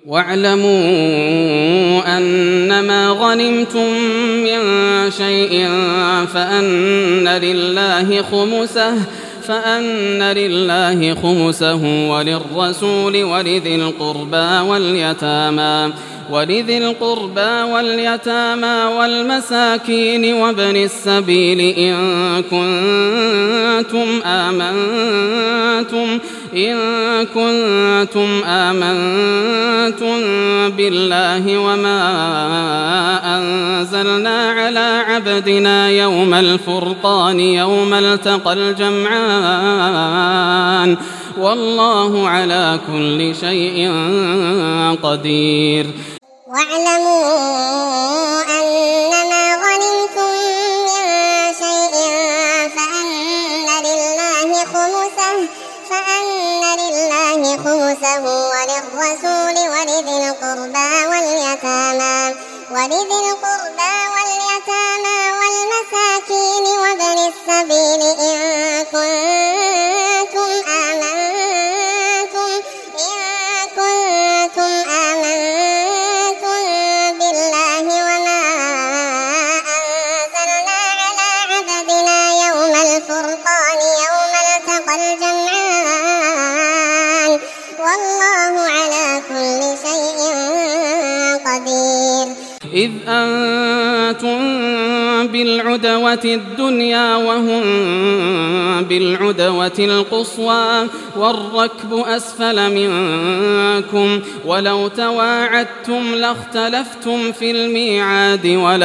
واعلموا أنما غنمتم من شيء فأن لله خمسه وللرسول ولذي القربى واليتامى والمساكين وابن السبيل إن كنتم آمنتم بالله وما أنزلنا على عبدنا يوم الفرقان يوم التقى الجمعان والله على كل شيء قدير. واعلموا أنما غنمتم من شيء فأن لله خمسه وللرسول ولذي القربى واليتامى والمساكين وابن السبيل إن كنتم آمنتم بالله وما أنزلنا على عبدنا يوم الفرقان يوم التقى الجمعان والله على كل شيء قدير. إذ أنتم بالعدوة الدنيا وهم بالعدوة القصوى والركب أسفل منكم الله تواعدتم لاختلفتم في الميعاد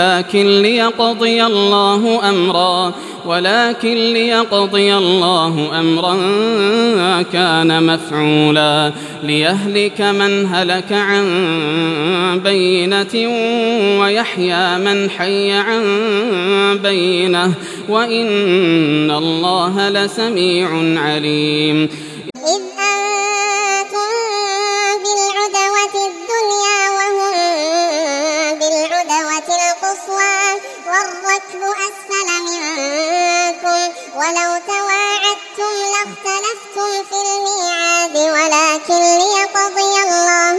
ولكن ليقضي الله أمرا كان مفعولا ليهلك من هلك عن بينة ويحيى من حي عن بينة وإن الله لسميع عليم. إذ أنتم بالعدوة الدنيا وهم بالعدوة القصوى والركب أسفل منكم ولو تواعدتم لاختلفتم في الميعاد ولكن ليقضي الله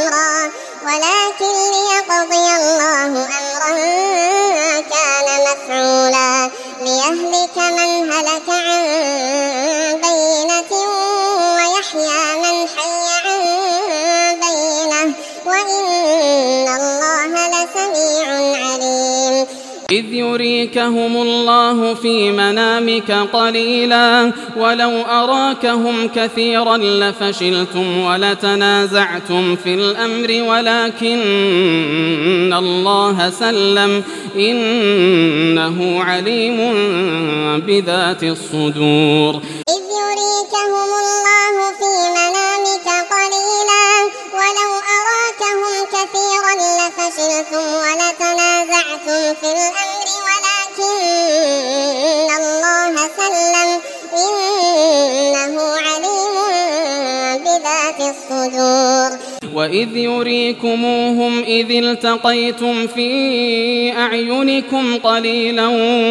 أمرا كان مفعولا ليهلك من هلك عن بينة ويحيى من حي عن بينة وإن الله لسميع عليم. إذ يريكهم الله في منامك قليلا ولو أراكهم كثيرا لفشلتم ولتنازعتم في الأمر ولكن الله سلم إنه عليم بذات الصدور. إذ يريكهم الله في منامك قليلا ولو أراكهم كثيرا لفشلتم ولتنازعتم في الأمر ولكن الله سلم إنه عليم بذات الصدور. وإذ يريكموهم إذ التقيتم في أعينكم قليلا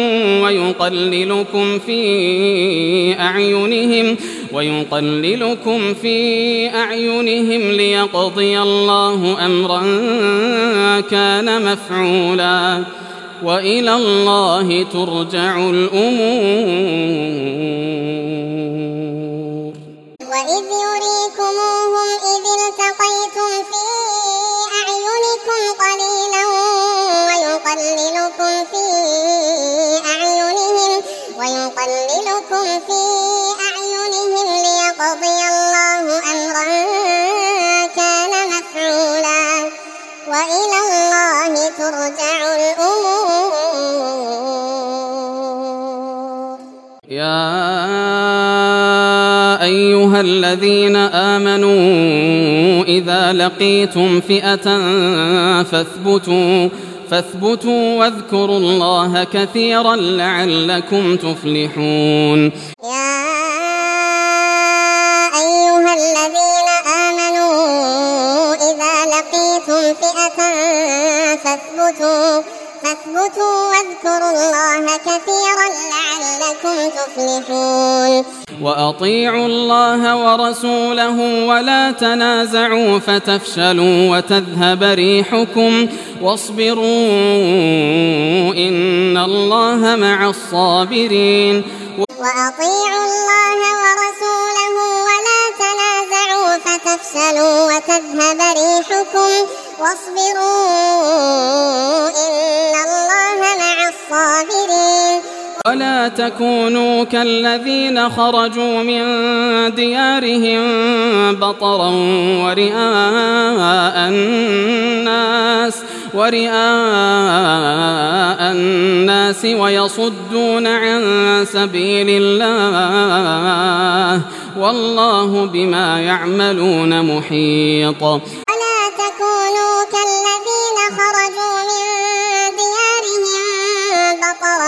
ويقللكم في أعينهم ليقضي الله أمرا كان مفعولا وإلى الله ترجع الأمور. وإذ يريكموهم إذ التقيتم في أعينكم قليلا ويقللكم في أعينهم ليقضي الله أمرا كان مفعولا وإلى الله ترجع الأمور. يا أيها الذين آمنوا إذا لقيتم فئة فاثبتوا واذكروا الله كثيرا لعلكم تفلحون. يا أيها الذين آمنوا إذا لقيتم فئة فاثبتوا واذكروا الله كثيرا لعلكم تفلحون. وأطيعوا الله ورسوله ولا تنازعوا فتفشلوا وتذهب ريحكم واصبروا إن الله مع الصابرين. وأطيعوا الله ورسوله ولا تنازعوا فتفشلوا وتذهب ريحكم واصبروا إن الله مع الصابرين. ولا تكونوا كالذين خرجوا من ديارهم بطرا ورئاء الناس ويصدون عن سبيل الله والله بما يعملون محيط. ولا تكونوا كالذين خرجوا من ديارهم بطرا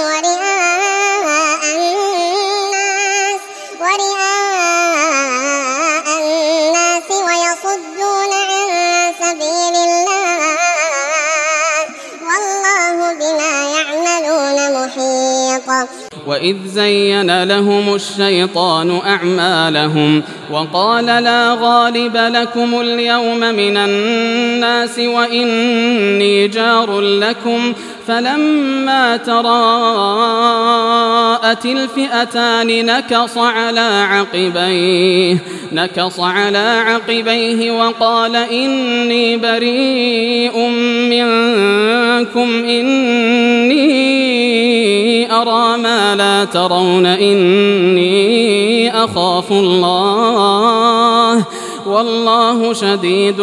ورئاء الناس ويصدون عن سبيل الله والله بما يعملون محيط. وإذ زين لهم الشيطان أعمالهم وقال لا غالب لكم اليوم من الناس وإني جار لكم فلما تراءت الفئتان نكص على عقبيه وقال إني بريء منكم إني أرى ما لا ترون إني أخاف الله والله شديد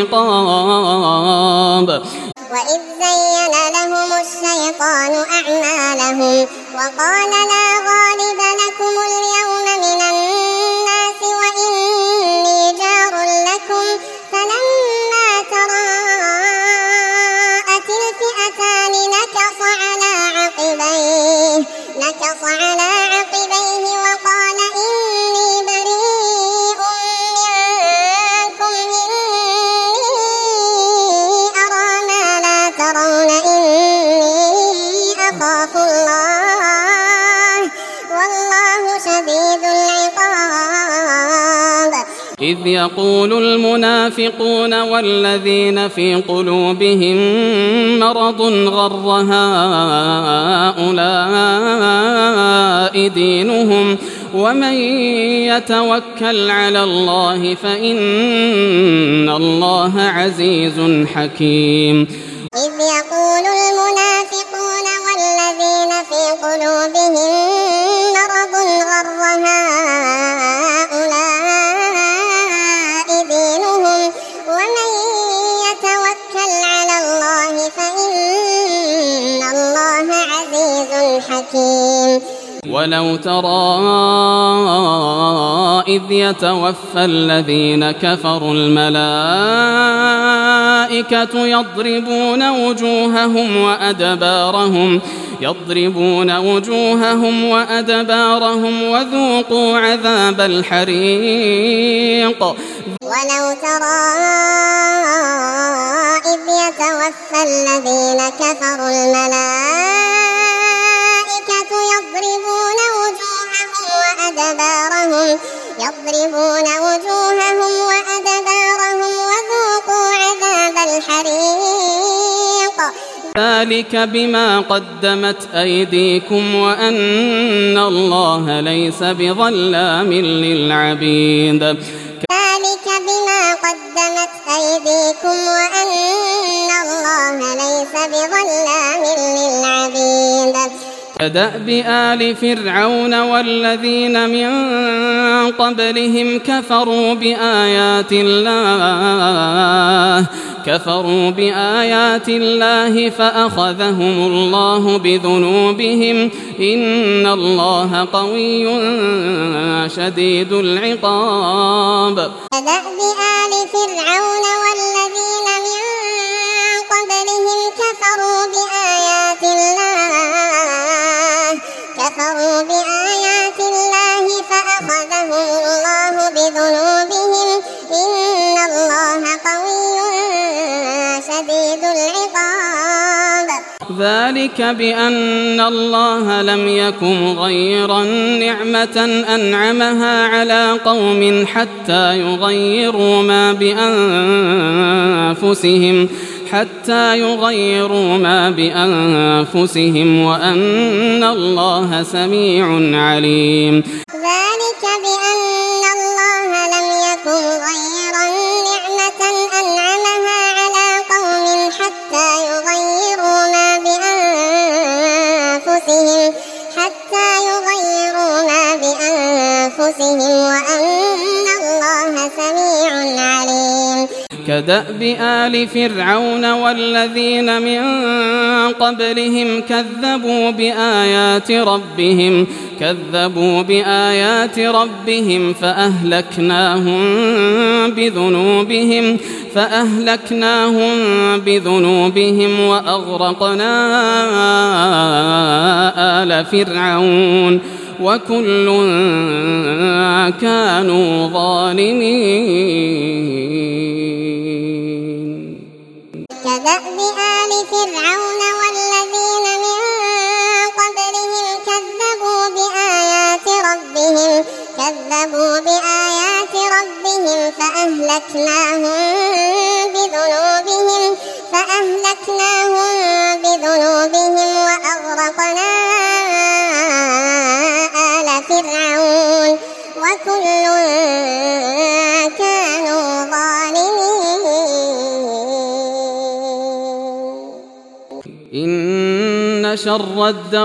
العقاب. وإذ زين لهم الشيطان أعمالهم وقال لا غالب لكم اليوم من الناس وإني جار لكم فلما تراءت الفئتان نكص على عقبيه وقال إني بريء منكم إني أرى ما لا ترون إني أخاف الله والله شديد العقاب. إذ يقول المنافقون والذين في قلوبهم مرض غر هؤلاء دينهم ومن يتوكل على الله فإن الله عزيز حكيم. إذ يقول المنافقون والذين في قلوبهم مرض غر هؤلاء دينهم ومن يتوكل على الله فإن الله عزيز حكيم. ولو ترى إذ يتوفى الذين كفروا الملائكة يضربون وجوههم وأدبارهم وذوقوا عذاب الحريق. ولو ترى إذ يتوفى الذين كفروا الملائكة يضربون وجوههم وأدبارهم وذوقوا عذاب الحريق. ذلك بما قدمت أيديكم وأن الله ليس بظلام للعبيد. ذلك بما قدمت أيديكم وأن الله ليس بظلام للعبيد. كدأب آل فرعون والذين من قبلهم كفروا بآيات الله فأخذهم الله بذنوبهم إن الله قوي شديد العقاب. كدأب آل فرعون والذين من قبلهم كفروا بآيات الله فأخذهم الله بذنوبهم إن الله قوي شديد العقاب. ذلك بأن الله لم يك مغيرا نعمة أنعمها على قوم حتى يغيروا ما بأنفسهم وأن الله سميع عليم. ذلك بأن الله لم يك مغيرا نعمة أنعمها على قوم حتى يغيروا ما بأنفسهم وأن الله سميع عليم. كدأب آل فرعون والذين من قبلهم كذبوا بآيات ربهم فأهلكناهم بذنوبهم وأغرقنا آل فرعون وكل كانوا ظالمين. كدأب آل فرعون والذين من قبلهم كذبوا بآيات ربهم فأهلكناهم بذنوبهم وأغرقنا آل فرعون وكل كانوا ظالمين. إن شر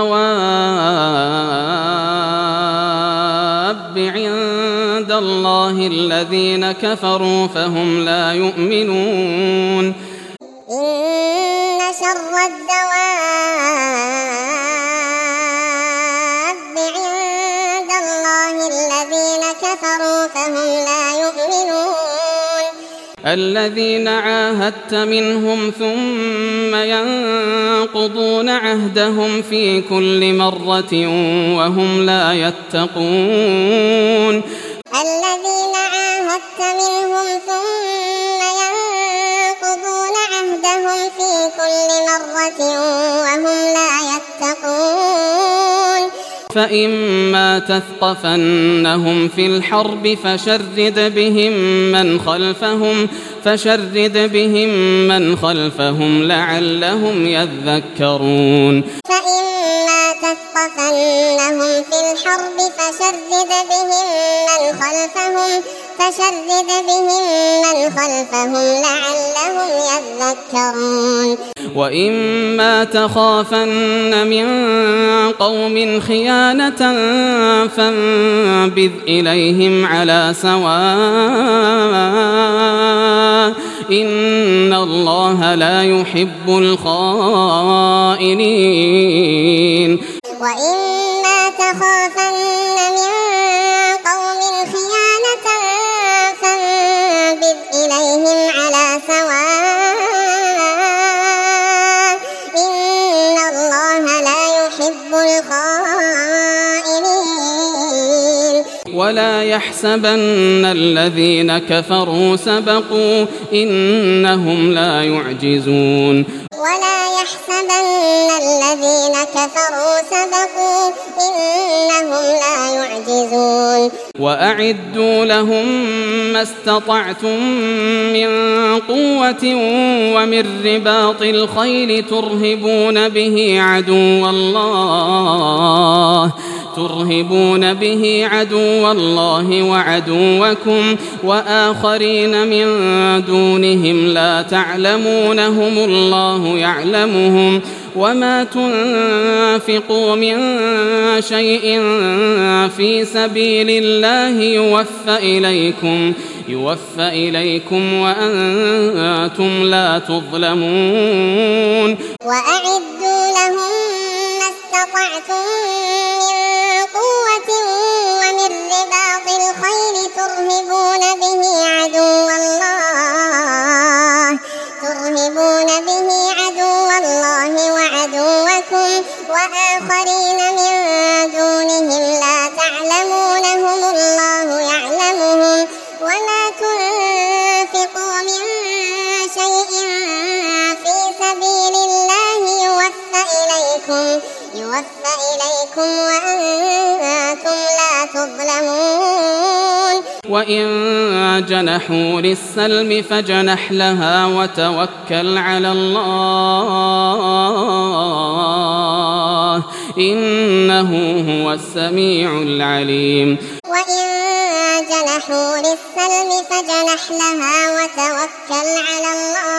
الدواب عند الله الذين كفروا فهم لا يؤمنون. إن شر الدواب عند الله الذين كفروا فهم لا يؤمنون. الذين عاهدت منهم ثم ينقضون عهدهم في كل مرة وهم لا يتقون. الذين عاهدت منهم ثم ينقضون عهدهم في كل مرة وهم لا يتقون. فإما تثقفنهم في الحرب فشرد بهم من خلفهم لعلهم يذكرون. فإما تثقفنهم في الحرب فشرد بهم من خلفهم لعلهم يذكرون. وإما تخافن من قوم خيانة فانبذ إليهم على سواء إن الله لا يحب الخائنين. وإما تخافن من قوم خيانة فانبذ إليهم على سواء إن الله لا يحب الخائنين. ولا يحسبن الذين كفروا سبقوا إنهم لا يعجزون. ولا يحسبن الذين كفروا سبقوا إنهم لا يعجزون. وأعدوا لهم ما استطعتم من قوة ومن رباط الخيل ترهبون به عدو الله وعدوكم وآخرين من دونهم لا تعلمونهم الله يعلمهم وما تنفقوا من شيء في سبيل الله يوفى إليكم وأنتم لا تظلمون. وأعدوا لهم ما استطعتم من قوة ومن رباط الخيل ترهبون به عدو الله وعدوكم وآخرين من دونهم لا تعلمونهم الله يعلمهم وما تنفقوا من شيء في سبيل الله يوفى يوفى إليكم وأنتم لا تظلمون. وإن جنحوا للسلم فاجنح لها وتوكل على الله إنه هو السميع العليم. وإن جنحوا للسلم فاجنح لها وتوكل على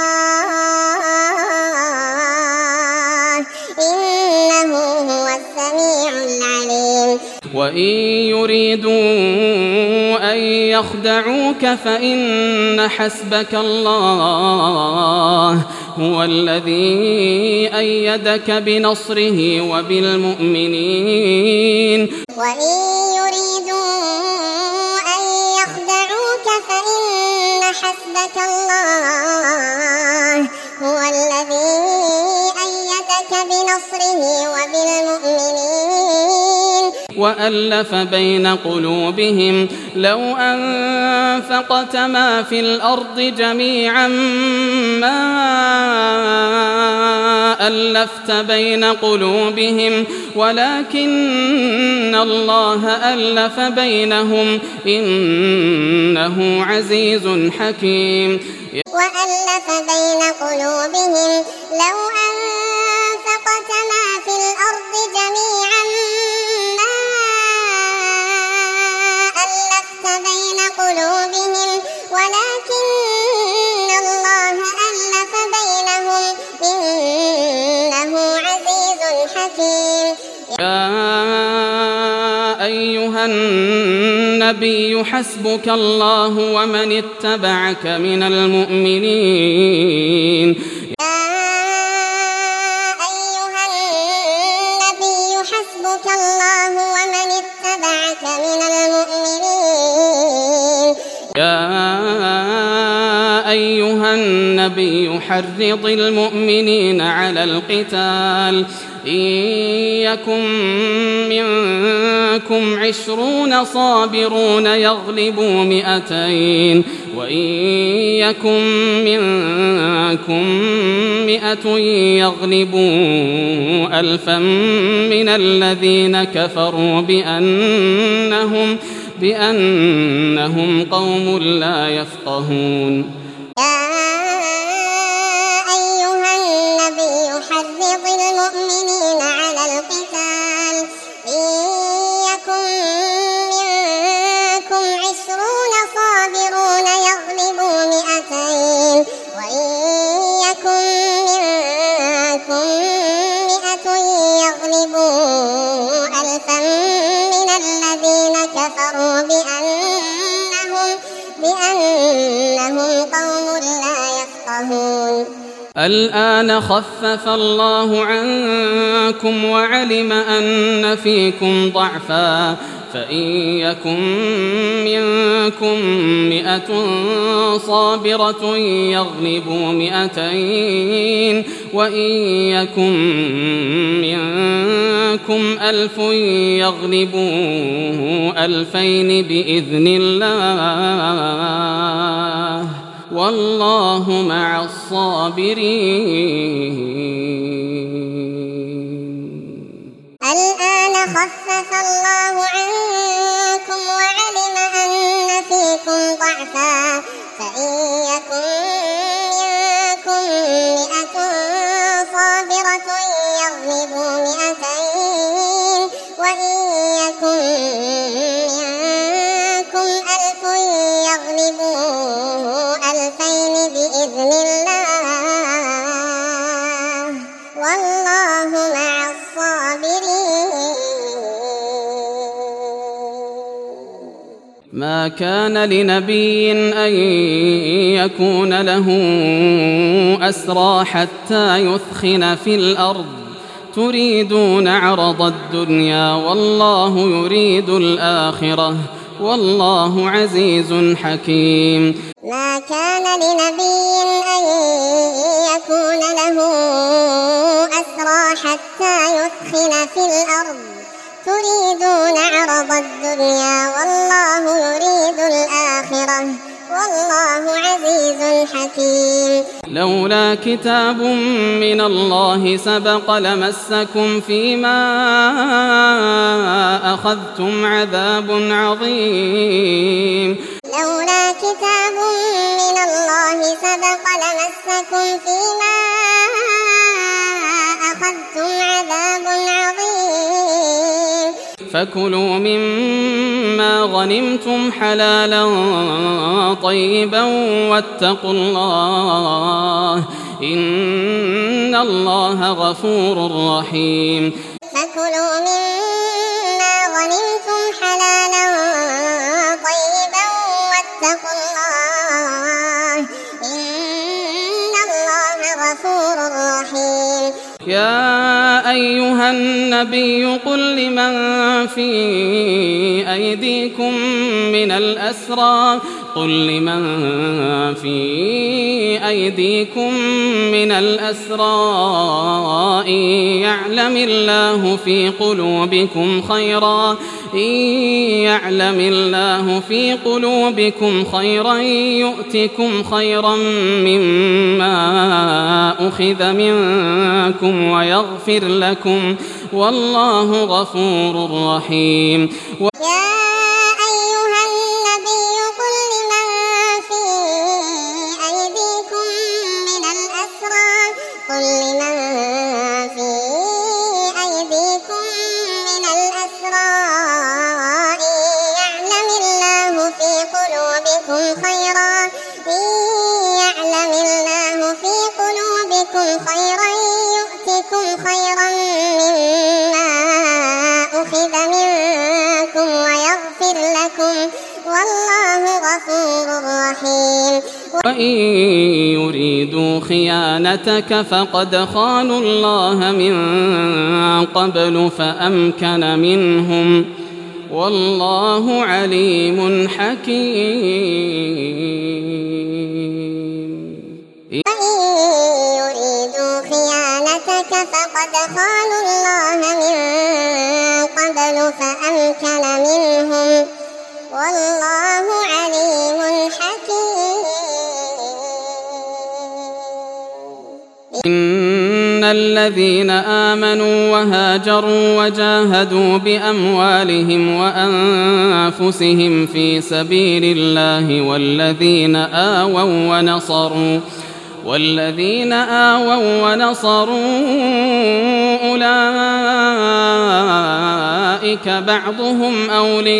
الله إنه هو السميع العليم. وإن يريدوا أن يخدعوك فإن حسبك الله هو الذي أيدك بنصره وبالمؤمنين. وإن يريدوا أن يخدعوك فإن حسبك الله هو الذي أيدك بنصره وبالمؤمنين. وألف بين قلوبهم لو أنفقت ما في الأرض جميعا ما ألفت بين قلوبهم ولكن الله ألف بينهم إنه عزيز حكيم. وألف بين قلوبهم لو أنفقت ما في الأرض جميعا ما ألفت بين قلوبهم ولكن الله ألف بينهم إنه عزيز حكيم. يا أيها النبي حسبك الله ومن اتبعك من المؤمنين. يا أيها النبي حسبك الله ومن اتبعك من المؤمنين. يا أيها النبي حرض المؤمنين على القتال إن يكن منكم 20 صابرون يغلبوا 200 وإن يكن منكم 100 يغلبوا 1000 من الذين كفروا بأنهم قوم لا يفقهون. حرض المؤمنين على القتال إن يكن منكم 20 صابرون يغلبوا 200 وإن يكن منكم 100 يغلبوا 1000 من الذين كفروا بأنهم قوم لا يفقهون. الآن خفف الله عنكم وعلم أن فيكم ضعفا فإن يكن منكم 100 صابرة يغلبوا 200 وإن يكن منكم 1000 يغلبوا 2000 بإذن الله والله مع الصابرين. الآن خفف الله عنكم وعلم أن فيكم ضعفا فإن يكن منكم 100 صابرة يغلبوا 200 وإن يكن منكم 1000 يغلبوا 2000 بإذن الله والله مع الصابرين. ما كان لنبي أن يكون له أسرى حتى يثخن في الأرض تريدون عرض الدنيا والله يريد الآخرة والله عزيز حكيم. ما كان لنبي أن يكون له أسرى حتى يثخن في الأرض تريدون عرض الدنيا والله يريد الآخرة والله عزيز حكيم. لولا كتاب من الله سبق لمسكم فيما أخذتم عذاب عظيم. لولا كتاب من الله سبق لمسكم فيما أخذتم عذاب عظيم. فكلوا مما غنمتم حلالا طيبا واتقوا الله إن الله غفور رحيم. فكلوا مما غنمتم حلالا طيبا واتقوا الله إن الله غفور رحيم. يا أيها النبي قل لمن في أيديكم من الأسرى إن يعلم الله في قلوبكم خيرا يؤتكم خيرا مما أخذ منكم ويغفر لكم والله غفور رحيم. يا أيها النبي قل لمن في أيديكم من الأسرى إن يعلم الله في قلوبكم خيرا يؤتكم خيرا مما أخذ منكم ويغفر لكم والله غفور رحيم. وإن يريدوا خيانتك فقد خانوا الله من قبل فأمكن منهم والله عليم حكيم. وإن يريدوا خيانتك فقد خانوا الله من قبل فأمكن منهم والله عليم حكيم. إن الذين آمنوا وهاجروا وجاهدوا بأموالهم وأنفسهم في سبيل الله والذين آووا ونصروا أولئك بعضهم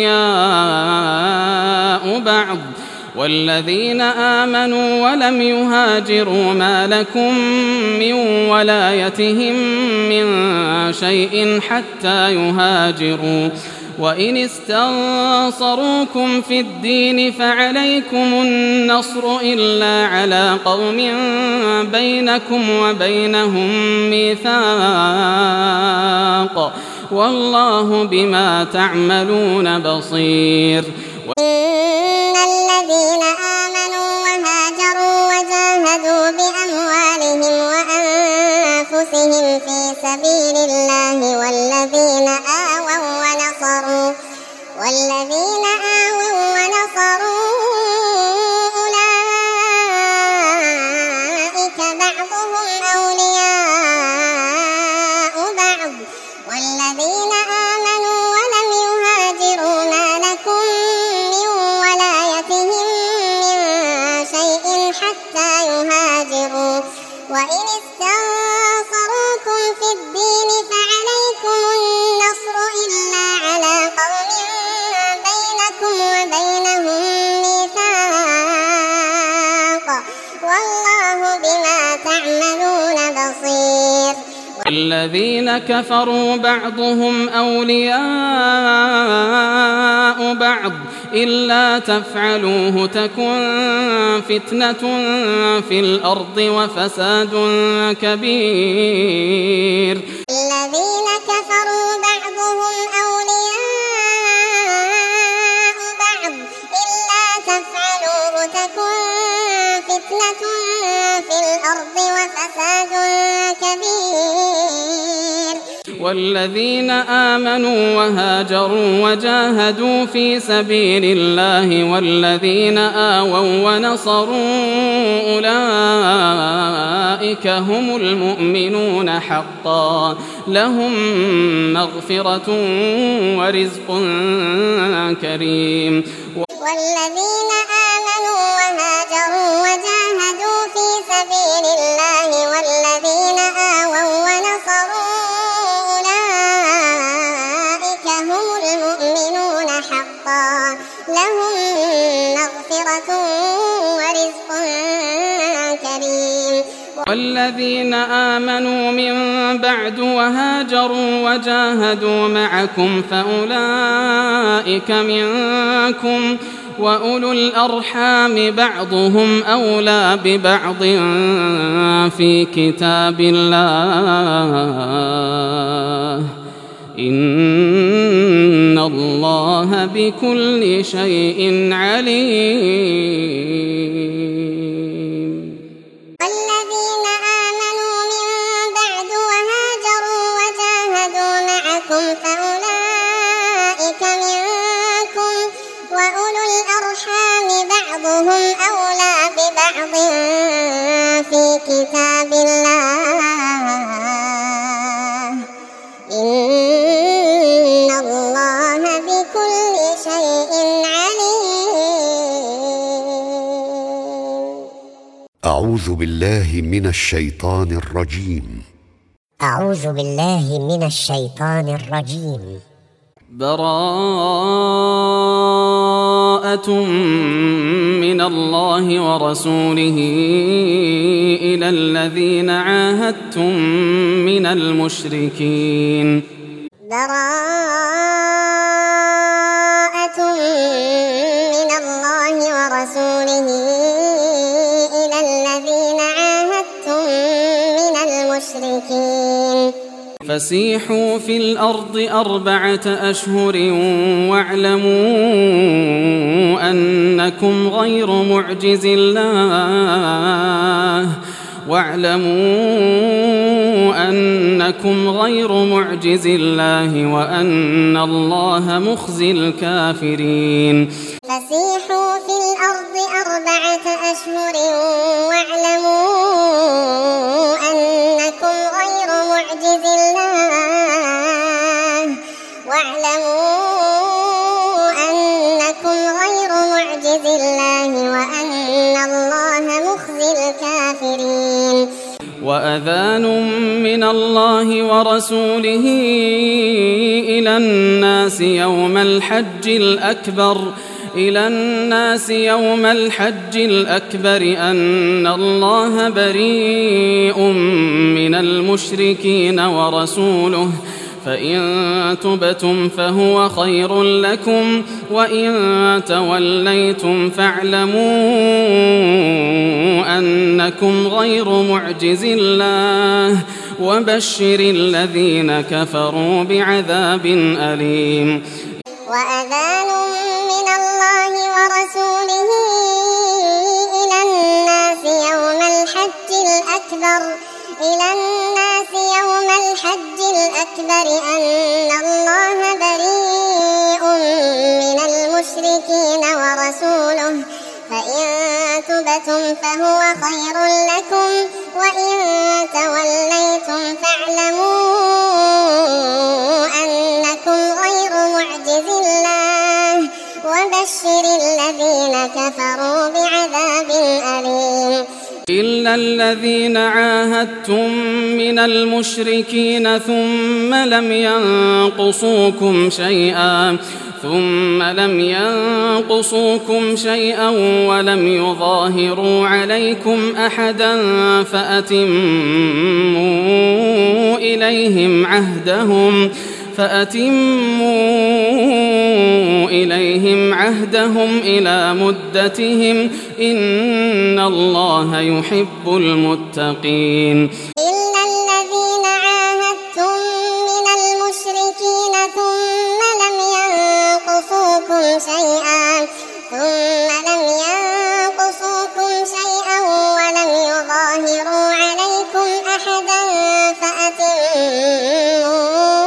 أولياء بعض والذين آمنوا ولم يهاجروا ما لكم من ولايتهم من شيء حتى يهاجروا وإن استنصروكم في الدين فعليكم النصر إلا على قوم بينكم وبينهم ميثاق والله بما تعملون بصير. إن الذين آمنوا وهاجروا وجاهدوا بأموالهم وأنفسهم في سبيل الله والذين آووا ونصروا أولئك بعضهم أولياء بعض والذين آمنوا ولم يهاجروا ما لكم من ولايتهم من شيء حتى يهاجروا وإن استنصروكم في الدين فعليكم النصر إلا على قوم بينكم وبينهم ميثاق والله بما تعملون بصير. الذين كفروا بعضهم أولياء بعض إلا تفعلوه تكن فتنة في الأرض وفساد كبير. الذين كفروا بعضهم أولياء بعض إلا تفعلوه تكن فتنة في الأرض وفساد كبير. والذين آمنوا وهاجروا وجاهدوا في سبيل الله والذين آووا ونصروا أولئك هم المؤمنون حقا لهم مغفرة ورزق كريم. والذين آمنوا وهاجروا وجاهدوا في سبيل الله والذين آووا ونصروا أولئك هم المؤمنون حقا لهم مغفرة ورزق كريم. والذين آمنوا من بعد وهاجروا وجاهدوا معكم فأولئك منكم وأولو الأرحام بعضهم أولى ببعض في كتاب الله إن الله بكل شيء عليم. والذين آمنوا من بعد وهاجروا وجاهدوا معكم فأولئك منكم وأولو الأرحام بعضهم أولى ببعض في كتاب الله إن الله بكل شيء عليم. أعوذ بالله من الشيطان الرجيم. أعوذ بالله من الشيطان الرجيم. براءة من الله ورسوله إلى الذين عاهدتم من المشركين. براءة من الله ورسوله إلى الذين عاهدتم من المشركين. فسيحوا في الأرض 4 أشهر واعلموا أنكم غير معجز الله وأن الله مخزي الكافرين. فسيحوا في الأرض 4 أشهر واعلموا أنكم غير معجز الله وأن الله مخزي الكافرين. وأذان من الله ورسوله إلى الناس يوم الحج الأكبر أن الله بريء من المشركين ورسوله فإن تبتم فهو خير لكم وإن توليتم فاعلموا أنكم غير معجز الله وبشر الذين كفروا بعذاب أليم. وأذان من الله ورسوله إلى الناس يوم الحج الأكبر أن الله بريء من المشركين ورسوله فإن تبتم فهو خير لكم وإن توليتم فاعلموا أنكم غير معجز الله وبشر الذين كفروا بعذاب أليم. إلا الذين عاهدتم من المشركين ثم لم ينقصوكم شيئا ولم يظاهروا عليكم أحدا فأتموا إليهم عهدهم إلى مدتهم إن الله يحب المتقين. إلا الذين عاهدتم من المشركين ثم لم ينقصوكم شيئا ولم يظاهروا عليكم أحدا فأتموا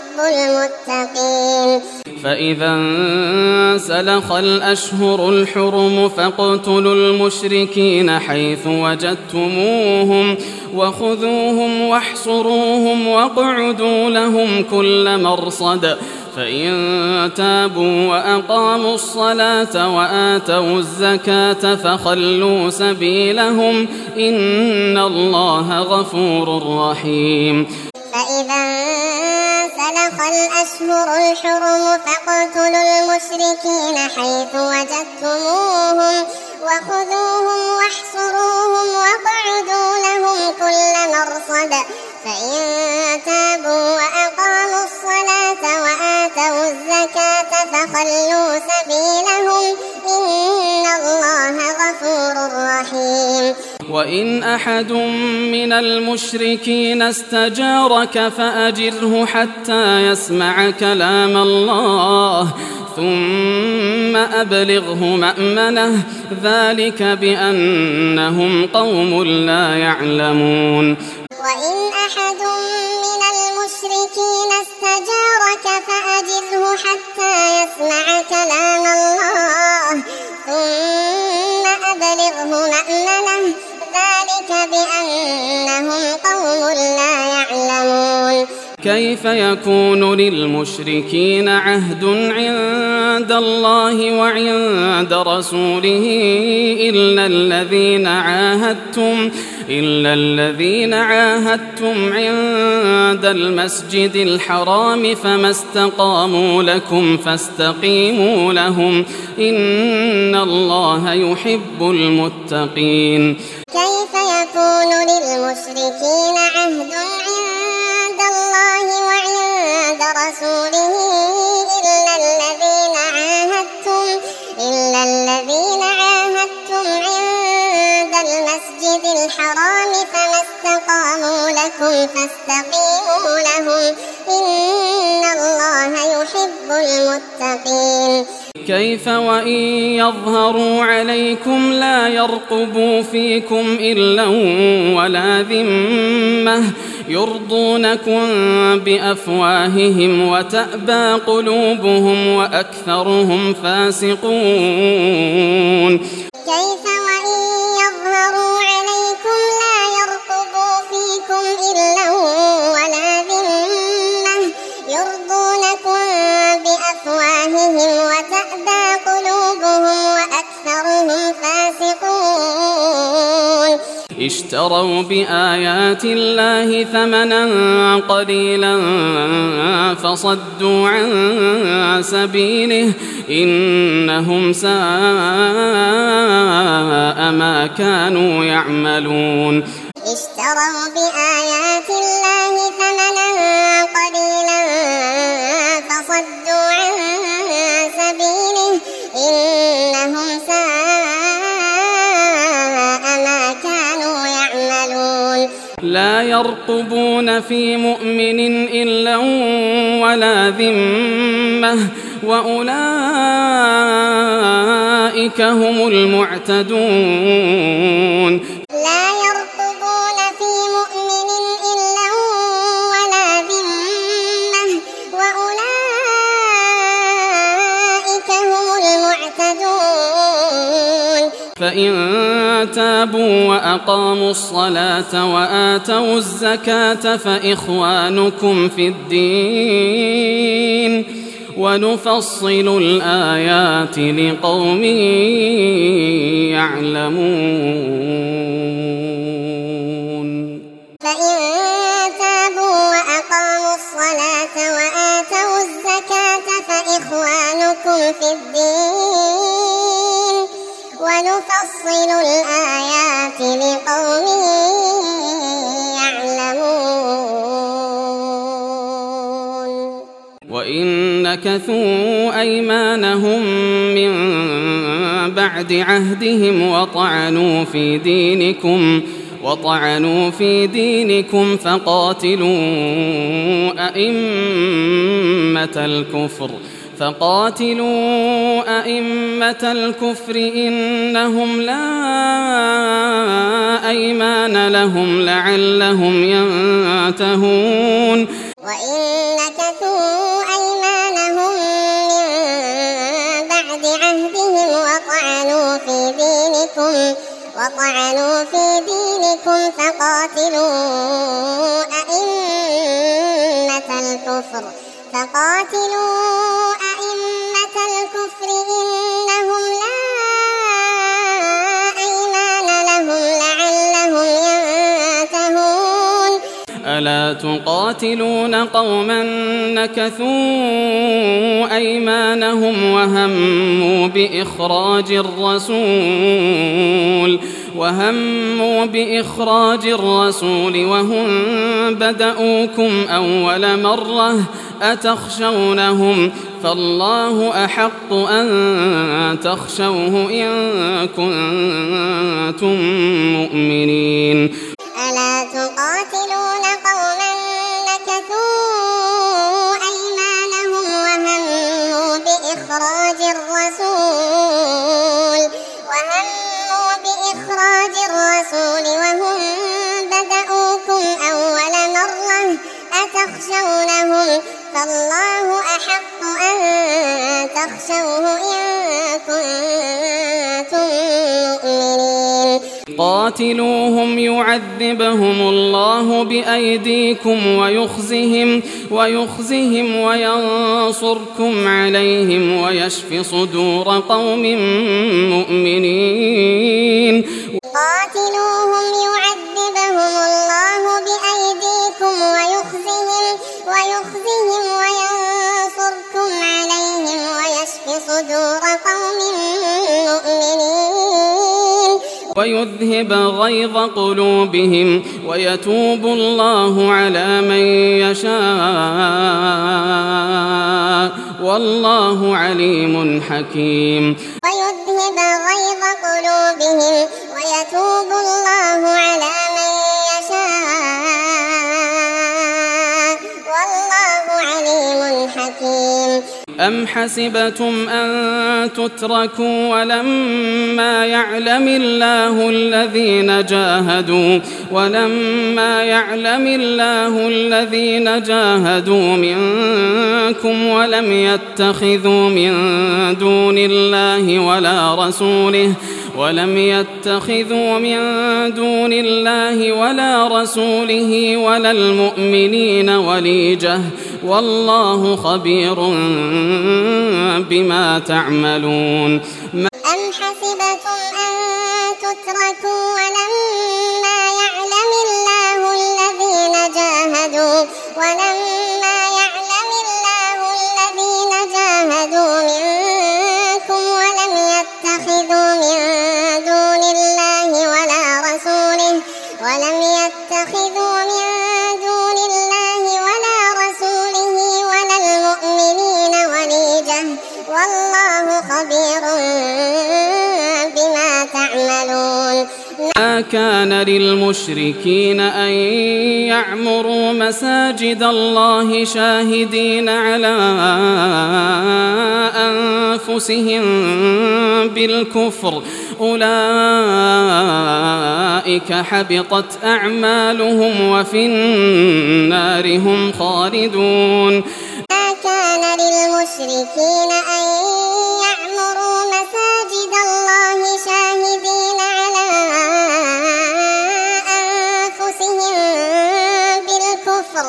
يحب المتقين فإذا انسلخ الأشهر الحرم فاقتلوا المشركين حيث وجدتموهم وخذوهم واحصروهم واقعدوا لهم كل مرصد فإن تابوا وأقاموا الصلاة وآتوا الزكاة فخلوا سبيلهم إن الله غفور رحيم. فإذا انسلخ الأشهر الحرم فاقتلوا المشركين حيث وجدتموهم وخذوهم واحصروهم واقعدوا لهم كل مرصد فإن تابوا وأقاموا الصلاة وآتوا الزكاة فخلوا سبيلهم إن الله غفور رحيم. وإن أحد من المشركين استجارك فأجره حتى يسمع كلام الله ثم أبلغه مأمنه ذلك بأنهم قوم لا يعلمون. وإن أحد من المشركين استجارك فأجره حتى يسمع كلام الله ثم أبلغه مأمنه ذلك بأنهم قوم لا يعلمون. كيف يكون للمشركين عهد عند الله وعند رسوله إلا الذين عاهدتم عند المسجد الحرام فما استقاموا لكم فاستقيموا لهم إن الله يحب المتقين. كيف يكون للمشركين عهد عند الله وعند رسوله إلا الذين عاهدتم عند المسجد الحرام فما استقاموا لكم فاستقيموا لهم إن الله يحب المتقين. كيف وإن يظهروا عليكم لا يرقبوا فيكم إلا ولا ذمة يرضونكم بأفواههم وتأبى قلوبهم وأكثرهم فاسقون. كيف وإن يظهروا عليكم لا يرقبوا فيكم إلا ولا ذمة يرضونكم بأفواههم وتأبى قلوبهم وأكثرهم فاسقون. اشتروا بآيات الله ثمنا قليلا فصدوا عن سبيله إنهم ساء ما كانوا يعملون. اشتروا بآيات الله ثمنا قليلا فصدوا عن سبيله إنهم ساء ما كانوا يعملون. لا يرقبون في مؤمن إلا ولا ذمة وأولئك هم المعتدون. لا يرقبون في مؤمن إلا ولا ذمة وأولئك هم المعتدون. فإن تابوا وأقاموا الصلاة وآتوا الزكاة فإخوانكم في الدين ونفصل الآيات لقوم يعلمون. فإن تابوا وأقاموا الصلاة وآتوا الزكاة فإخوانكم في الدين ونفصل الآيات لقوم يعلمون. وإن نكثوا أيمانهم من بعد عهدهم وطعنوا في دينكم فقاتلوا أئمة الكفر إنهم لا أيمان لهم لعلهم ينتهون. وإن نكثوا طعنوا في دينكم فقاتلوا أئمة الكفر إنهم لا أيمان لهم لعلهم ينتهون. ألا تقاتلون قوما نكثوا أيمانهم وهموا بإخراج الرسول وهم بدأوكم أول مرة أتخشونهم فالله أحق أن تخشوه إن كنتم مؤمنين. ألا تقاتلون قوما نكثوا أيمانهم وهموا بإخراج الرسول وهم بدأوكم أول مرة أتخشونهم فالله أحق أن تخشوه إن كنتم مؤمنين. قاتلوهم يعذبهم الله بأيديكم ويخزهم وينصركم عليهم ويشف صدور قوم مؤمنين. قاتلوهم يعذبهم الله بأيديكم ويخزهم وينصركم عليهم ويشف صدور قوم مؤمنين. ويذهب غيظ قلوبهم ويتوب الله على من يشاء والله عليم حكيم. ويذهب غيظ قلوبهم ويتوب الله على من يشاء والله عليم حكيم. أم حسبتم أن تتركوا ولما يعلم الله الذين جاهدوا منكم ولم يتخذوا من دون الله ولا رسوله ولا المؤمنين وليجة والله خبير بما تعملون. أم حسبتم أن تتركوا ولما يعلم الله الذين جاهدوا منكم ولم يتخذوا من دون الله ولا رسوله ولا المؤمنين وليجة والله خبير بما تعملون. ما كان للمشركين أن يعمروا مساجد الله شاهدين على أنفسهم بالكفر أولئك حبطت أعمالهم وفي النار هم خالدون. ما كان للمشركين أن يعمروا مساجد الله شاهدين على أنفسهم بالكفر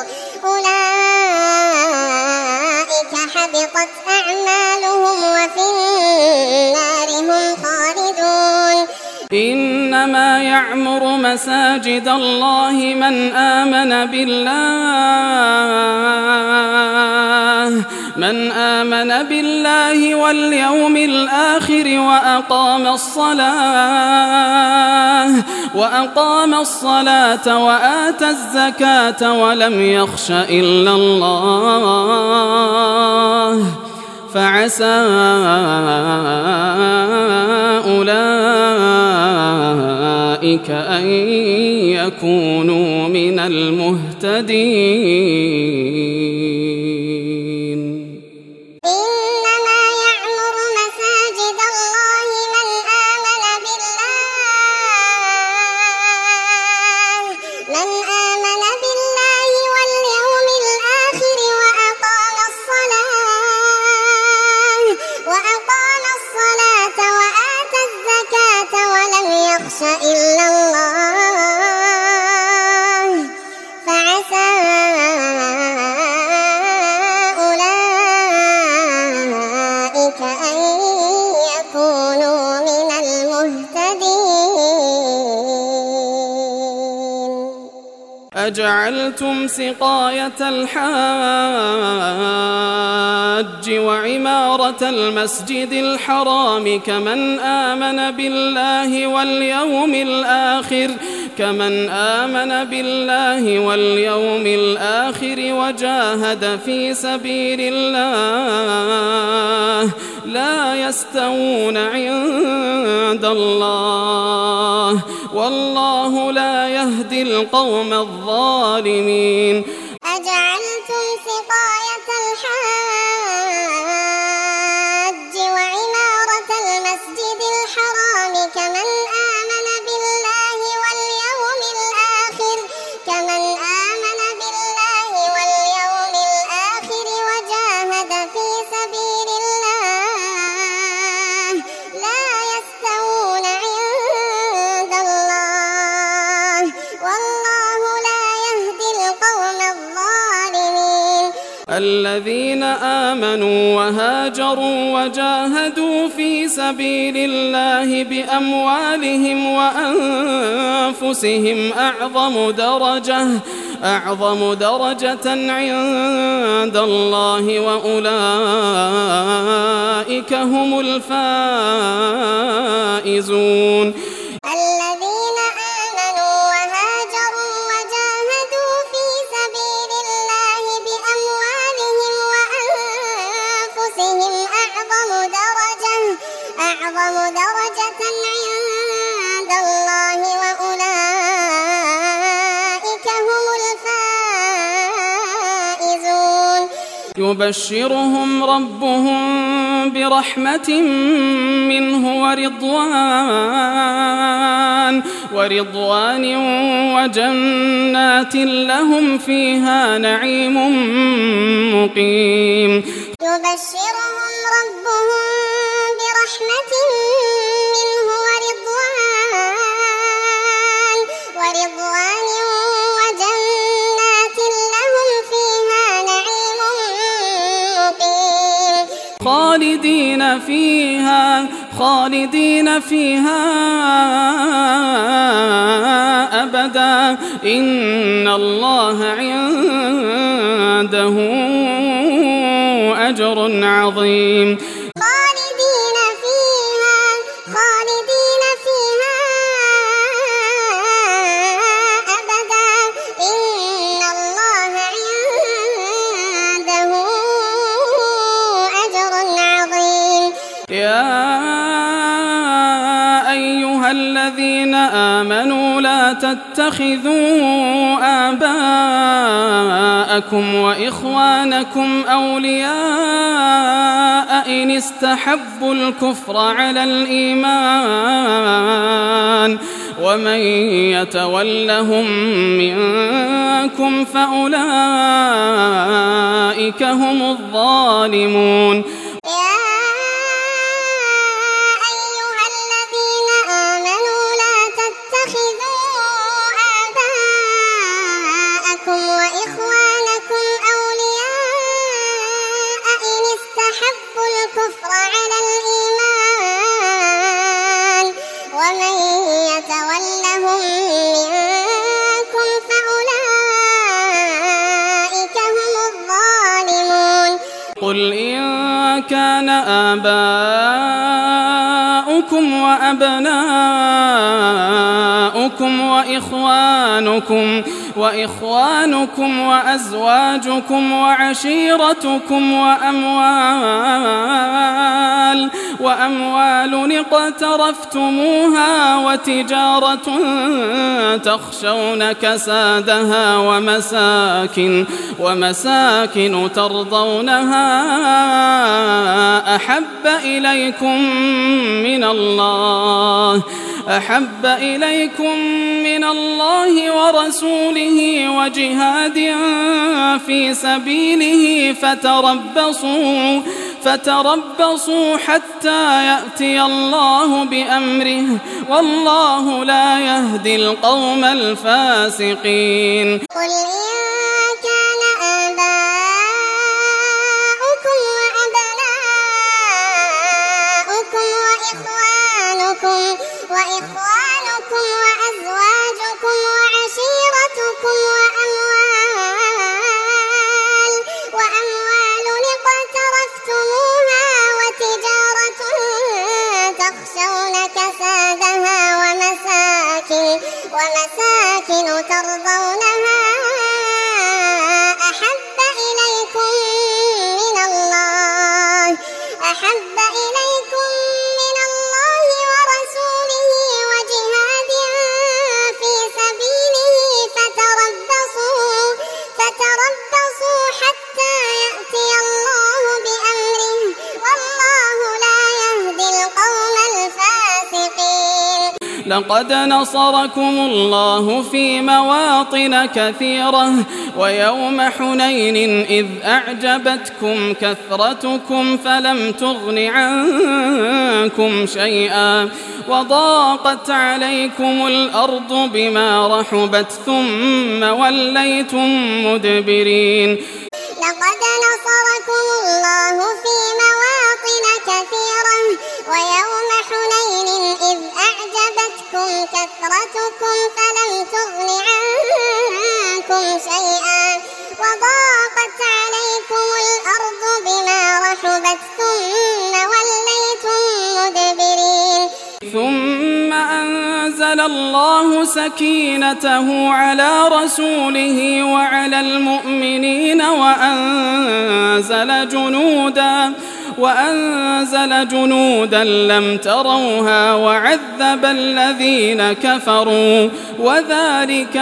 أولئك حبطت أعمالهم وفي النار هم خالدون. إنما يعمر مساجد الله من آمن بالله واليوم الآخر وأقام الصلاة وآتى الزكاة ولم يخش إلا الله فعسى أولئك أن يكونوا من المهتدين. إنما يعمر مساجد الله من آمن بالله واليوم الآخر وأقام الصلاة وآتى الزكاة ولم يخش إلا أجعلتم سقاية الحاج وعمارة المسجد الحرام كمن آمن بالله واليوم الآخر وجاهد في سبيل الله لا يستوون عند الله والله لا يهدي القوم الظالمين. أجعلتم سقاية الحاج وعمارة المسجد الحرام كمن آمن بالله واليوم الآخر وجاهد في سبيل الله لا يستوون عند الله والله لا يهدي القوم الظالمين. الذين آمنوا وهاجروا وجاهدوا في سبيل الله بأموالهم وأنفسهم أعظم درجة عند الله وأولئك هم الفائزون. الذين آمنوا وهاجروا وجاهدوا في سبيل الله بأموالهم وأنفسهم أعظم درجة عند الله وأولئك هم الفائزون. يبشرهم ربهم برحمة منه ورضوان وجنات لهم فيها نعيم مقيم. يبشرهم ربهم برحمة منه ورضوان وجنات لهم فيها نعيم مقيم. خالدين فيها أبدا إن الله عنده أجر عظيم. خالدين فيها أبدا إن الله عنده أجر عظيم. يا أيها الذين آمنوا لا تتخذوا آباءكم وإخوانكم أولياء إن استحبوا الكفر على الإيمان ومن يتولهم منكم فأولئك هم الظالمون. وإخوانكم أولياء إن استحبوا الكفر على الإيمان ومن يتولهم منكم فأولئك هم الظالمون. قل إن كان آباؤكم وأبناؤكم وإخوانكم وأزواجكم وعشيرتكم وأموال اقترفتموها وتجارة تخشون كسادها ومساكن ترضونها أحب إليكم من الله ورسوله وجهاد في سبيله فتربصوا حتى يأتي الله بأمره والله لا يهدي القوم الفاسقين. قل إن كان آباؤكم وأبناؤكم وإخوانكم وأزواجكم وعشيرتكم أحب إليكم من الله ورسوله وجهاد في سبيله فتربصوا حتى يأتي الله بأمره والله لا يهدي القوم الفاسقين. لقد نصركم الله في مواطن كثيرة ويوم حنين إذ أعجبتكم كثرتكم فلم تغن عنكم شيئا وضاقت عليكم الأرض بما رحبت ثم وليتم مدبرين. لقد نصركم الله في مواطن كثيرة ويوم حنين إذ أعجبتكم كثرتكم فلم تغن عنكم شيئا وضاقت عليكم الأرض بما رحبت ثم وليتم مدبرين. ثم أنزل الله سكينته على رسوله وعلى المؤمنين وأنزل جنودا لم تروها وعذب الذين كفروا وذلك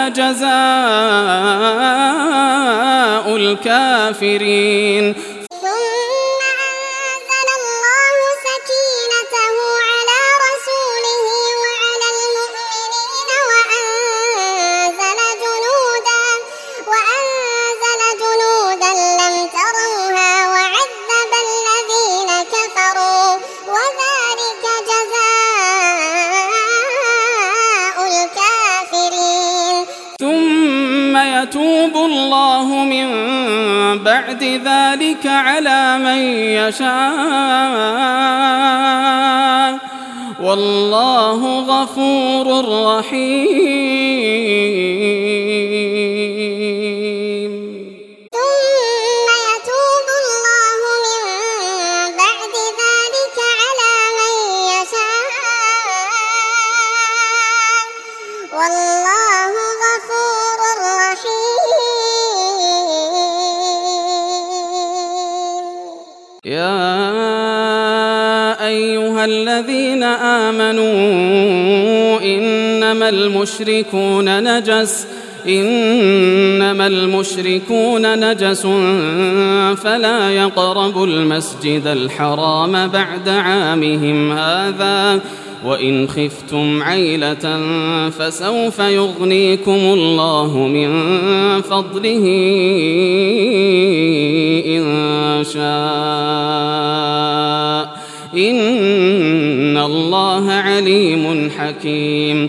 جزاء الكافرين. يتوب الله من بعد ذلك على من يشاء والله غفور رحيم. ثم يتوب الله من بعد ذلك على من يشاء والله غفور يا أيها الذين آمنوا إنما المشركون نجس فلا يقربوا المسجد الحرام بعد عامهم هذا وإن خفتم عيلة فسوف يغنيكم الله من فضله إن شاء إن الله عليم حكيم.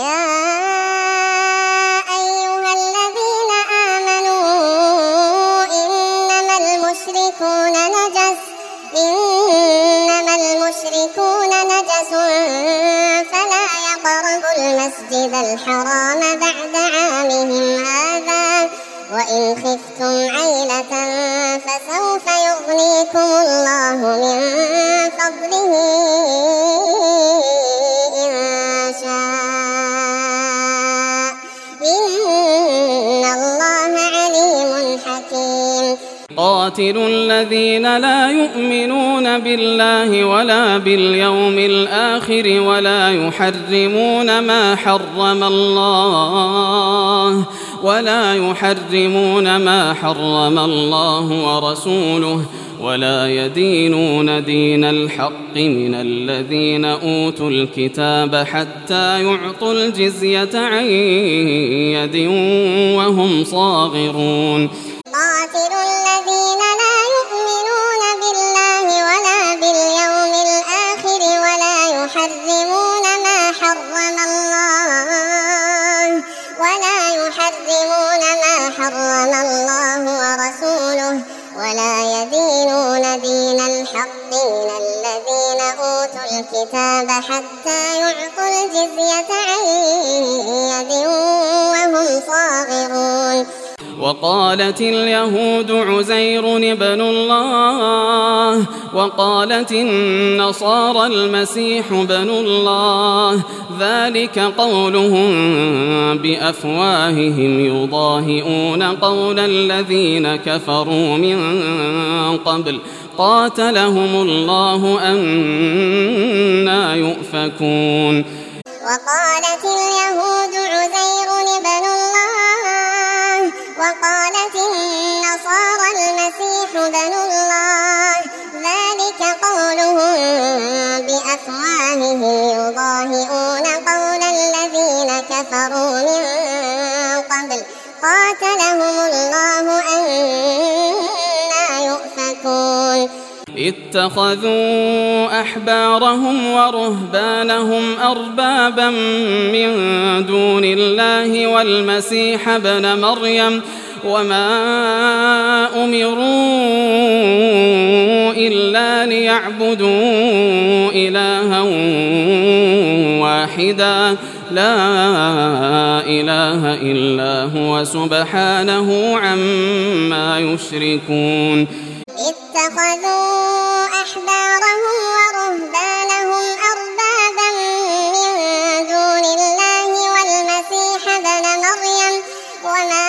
فلا يقربوا المسجد الحرام بعد عامهم هذا وإن خفتم عيلة فسوف يغنيكم الله من فضله إن شاء إن الله عليم حكيم. قاتلوا الذين لا يؤمنون بالله ولا باليوم الآخر ولا يحرمون ما حرم الله ورسوله ولا يدينون دين الحق من الذين أوتوا الكتاب حتى يعطوا الجزية عن يد وهم صاغرون. قاتلوا الذين لا يؤمنون بالله ولا باليوم الآخر ولا يحرمون ما حرم الله ورسوله ولا يدينون دين الحق من الذين أوتوا الكتاب حتى يعطوا الجزية عن يد وهم صاغرون. وقالت اليهود عزير ابن الله وقالت النصارى المسيح ابن الله ذلك قولهم بأفواههم يضاهئون قول الذين كفروا من قبل قاتلهم الله أنى يؤفكون. وقالت اليهود عزير ابن الله وقالت النصارى المسيح ابن الله ذلك قولهم بأفواههم يضاهئون قول الذين كفروا من قبل قاتلهم الله أنى يؤفكون. اتخذوا أحبارهم ورهبانهم أربابا من دون الله والمسيح ابن مريم وما أمروا إلا ليعبدوا إلها واحدا لا إله إلا هو سبحانه عما يشركون. اتخذوا أحبارهم ورهبانهم أربابا من دون الله والمسيح ابن مريم وما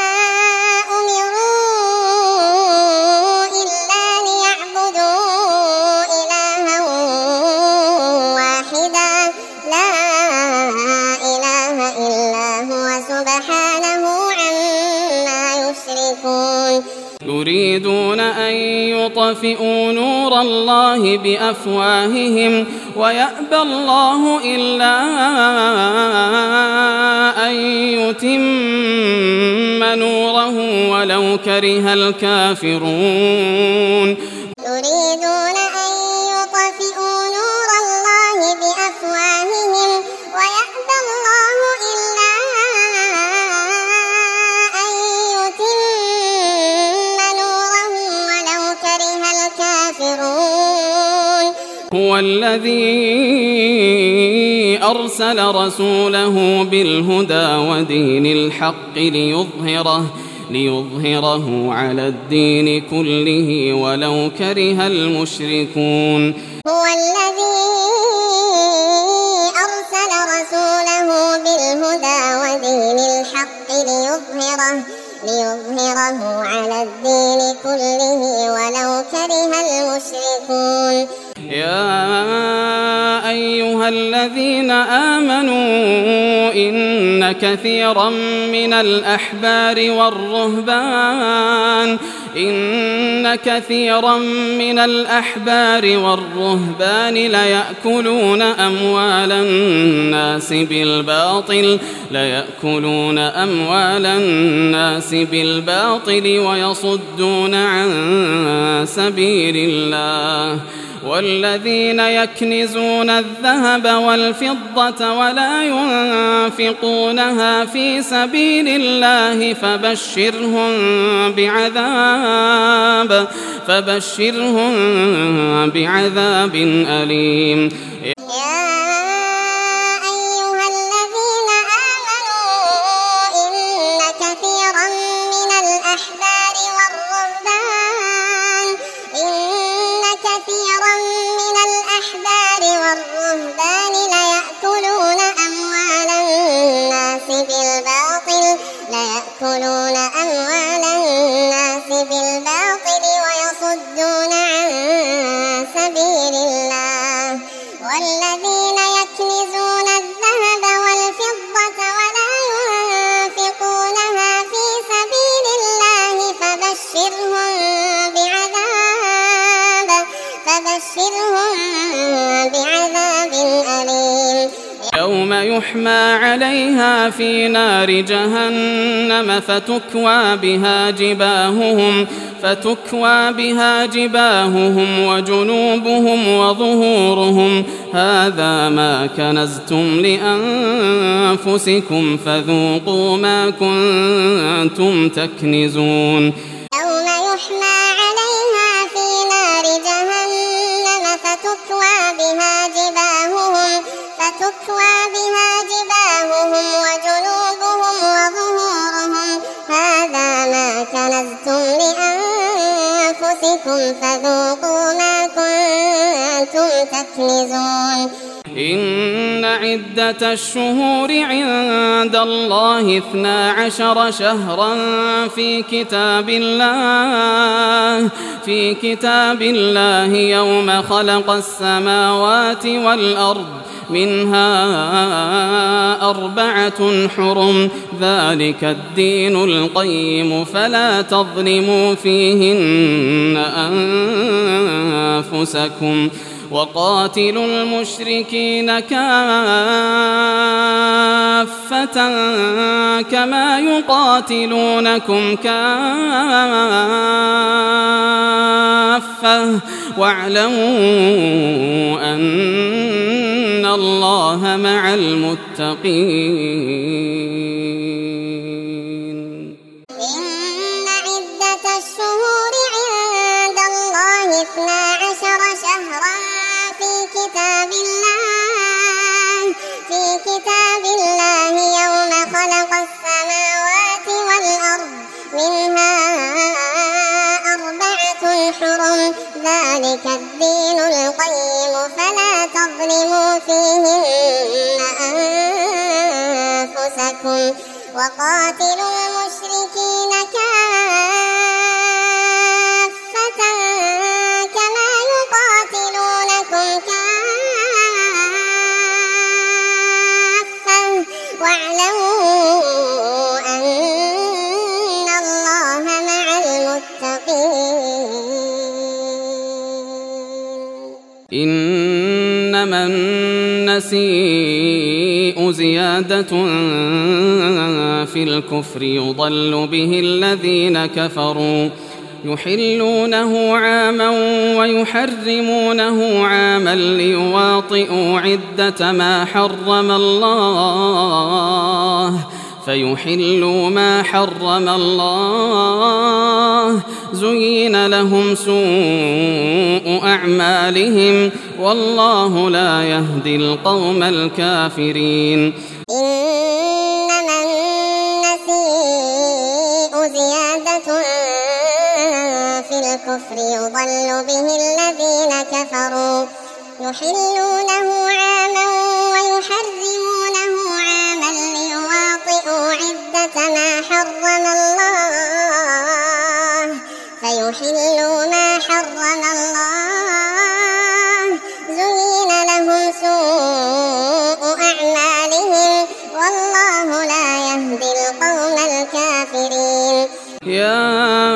أمروا إلا ليعبدوا إلها واحدا لا إله إلا هو سبحانه عما يشركون. يريدون أن يطفئوا نور الله بأفواههم ويأبى الله إلا أن يتم نوره ولو كره الكافرون. يريدون أن يطفئوا نور الله بأفواههم ويأبى الله إلا أن يتم نوره ولو كره الكافرون. هو الذي أرسل رسوله بالهدى ودين الحق ليظهره على الدين كله ولو كره المشركون. هو الذي أرسل رسوله بالهدى ودين الحق ليظهره على الدين كله ولو كره المشركون. يا أيها الذين آمنوا إن كثيرا من الأحبار والرهبان ليأكلون أموال الناس بالباطل ويصدون عن سبيل الله والذين يكنزون الذهب والفضة ولا ينفقونها في سبيل الله فبشرهم بعذاب أليم. يأكلون أموال الناس بالباطل ويصدون عن سبيل الله والذين يكنزون الذهب والفضة ولا ينفقونها في سبيل الله فبشرهم بعذاب أليم. يوم يحمى عليها في نار جهنم فتكوى بها جباههم وجنوبهم وظهورهم هذا ما كنزتم لأنفسكم فذوقوا ما كنتم تكنزون. يوم يحمى عليها في نار جهنم فتكوى بها جباههم وجنوبهم وظهورهم هذا ما كنزتم لأنفسكم فذوقوا ما كنتم تكنزون. إن عدة الشهور عند الله 12 شهرا في كتاب الله في كتاب الله يوم خلق السماوات والأرض منها 4 حرم ذلك الدين القيم فلا تظلموا فيهن أنفسكم وقاتلوا المشركين كافة كما يقاتلونكم كافة واعلموا أن الله مع المتقين. إن عدة الشهور عند الله 12 شهرا في كتاب الله يوم خلق السماوات والأرض منها 4 حرم ذلك الدين القيم فلا تظلموا فيهن أنفسكم وقاتلوا المشركين كافة كما يقاتلونكم كافة واعلموا أن الله مع المتقين. إنما النسيء زيادة في الكفر يضل به الذين كفروا يحلونه عاما ويحرمونه عاما ليواطئوا عدة ما حرم الله فيحلوا ما حرم الله زين لهم سوء أعمالهم والله لا يهدي القوم الكافرين. إنما النسيء زيادة في الكفر يضل به الذين كفروا يحلونه عاما ويحرمونه عاما ليواطئوا عدة ما حرم الله فيحلوا ما حرم الله زين لهم سوء أعمالهم والله لا يهدي القوم الكافرين. يا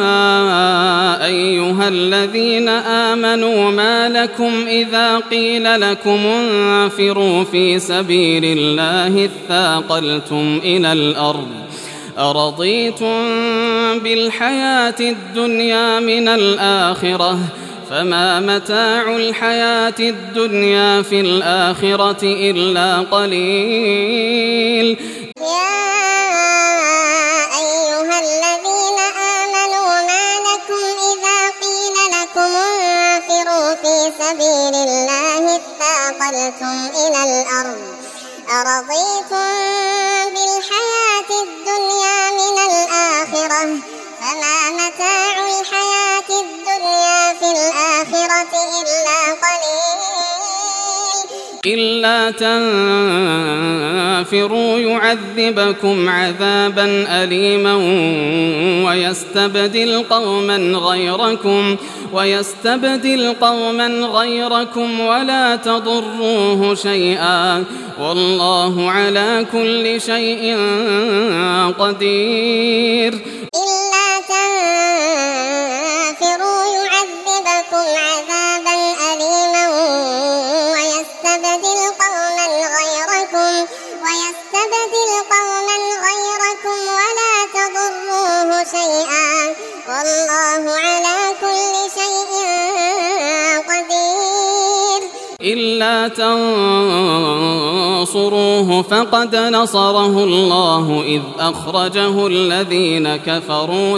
أيها الذين آمنوا ما لكم إذا قيل لكم انفروا في سبيل الله اثاقلتم إلى الأرض أرضيتم بالحياة الدنيا من الآخرة فما متاع الحياة الدنيا في الآخرة إلا قليل. سبيل الله اثاقلتم إلى الأرض أرضيتم بالحياة الدنيا من الآخرة فما متاع الحياة الدنيا في الآخرة إلا قليل. إلا تنفروا يعذبكم عذابا أليما ويستبدل قوما غيركم ولا تضروه شيئا والله على كل شيء قدير. إلا تنفروا يعذبكم عذابا أليما ويستبدل قوما غيركم ولا تضروه شيئا والله على كل شيء قدير. إلا تنصروه فقد نصره الله إذ أخرجه الذين كفروا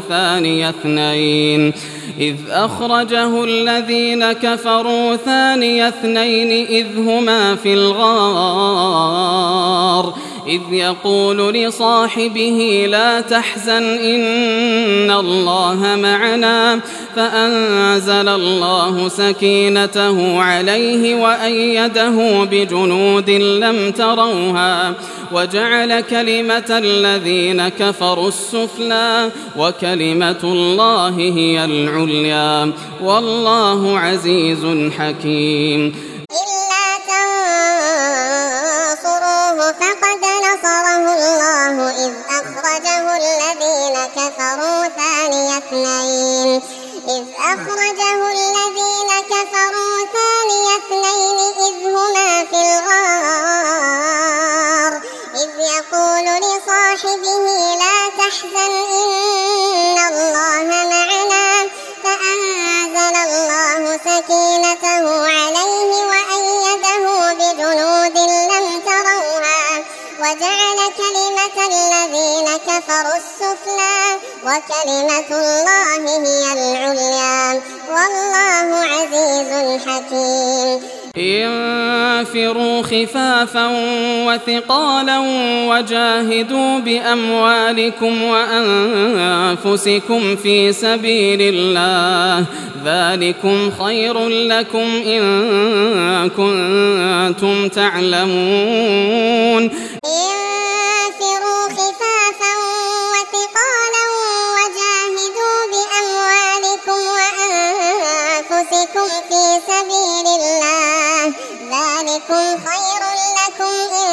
ثاني اثنين إذ هما في الغار إذ يقول لصاحبه لا تحزن إن الله معنا فأنزل الله سكينته عليه وأيده بجنود لم تروها وجعل كلمة الذين كفروا السفلى وكلمة الله هي العليا والله عزيز حكيم. إلا تنصروه فقد نصره الله إذ أخرجه الذين كفروا ثاني اثنين إذ هما في الغار إذ يقول لصاحبه لا تحزن إن الله معنا فأنزل الله سكينته عليه وأيده بجنود لم تروها وجعل كلمة الذين كفروا السفلى وكلمة الله هي العليا والله عزيز حكيم. انفروا خفافا وثقالا وجاهدوا بأموالكم وأنفسكم في سبيل الله ذلكم خير لكم إن كنتم تعلمون. انفروا خفافا وثقالا وجاهدوا بأموالكم وأنفسكم في سبيل الله ذلكم خير لكم إن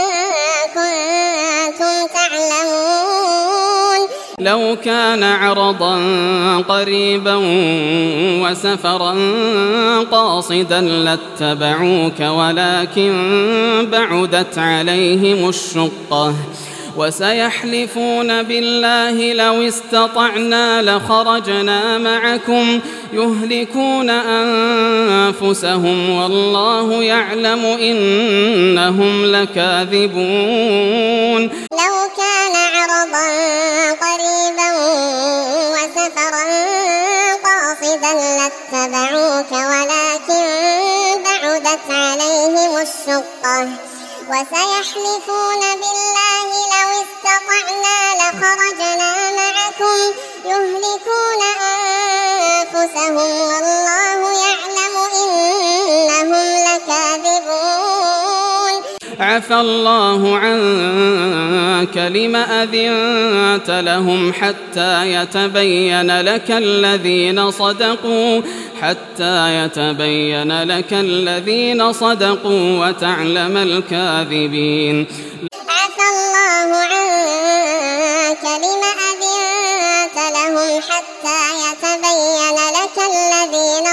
كنتم تعلمون. لو كان عرضا قريبا وسفرا قاصدا لاتبعوك ولكن بعدت عليهم الشقة وسيحلفون بالله لو استطعنا لخرجنا معكم يهلكون أنفسهم والله يعلم إنهم لكاذبون. لو كان عرضا قريبا وسفرا قاصدا لاتبعوك ولكن بعدت عليهم الشقة وسيحلفون بالله لو استطعنا لخرجنا معكم يهلكون أنفسهم والله يعلم إنهم لكاذبون. عفى الله عنك لم أذنت لهم حتى يتبين لك الذين صدقوا وتعلم الكاذبين. عفى الله عنك لم أذنت لهم حتى يتبين لك الذين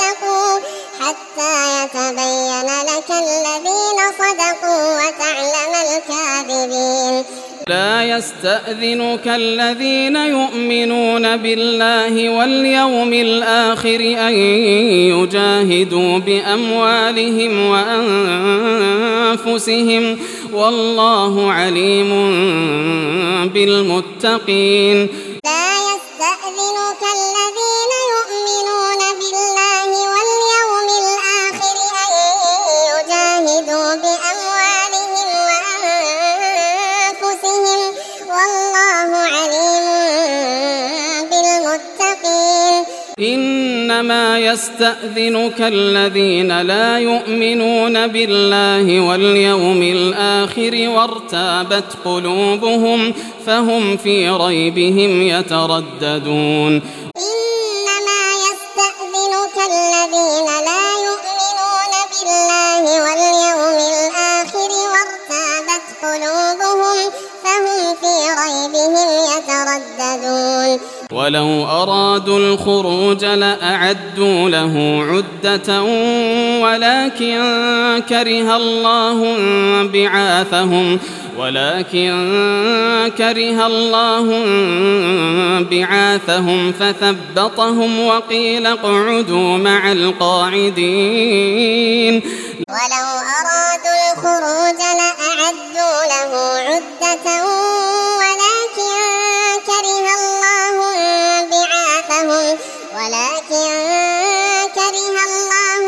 صدقوا وتعلم الكاذبين. لا يستأذنك الذين يؤمنون بالله واليوم الآخر أن يجاهدوا بأموالهم وأنفسهم والله عليم بالمتقين. لا يستأذنك الذين يؤمنون بالله واليوم الآخر أن يجاهدوا بأموالهم وأنفسهم والله عليم بالمتقين. إنما يستأذنك الذين لا يؤمنون بالله واليوم الآخر وارتابت قلوبهم فهم في ريبهم يترددون. إنما يستأذنك الذين لا يؤمنون بالله واليوم الآخر وارتابت قلوبهم فهم في ريبهم يترددون. ولو أرادوا الخروج لأعدوا له عدة ولكن كره الله بعاثهم فثبطهم وقيل اقعدوا مع القاعدين. ولو أرادوا الخروج لأعدوا له عدة ولكن كره الله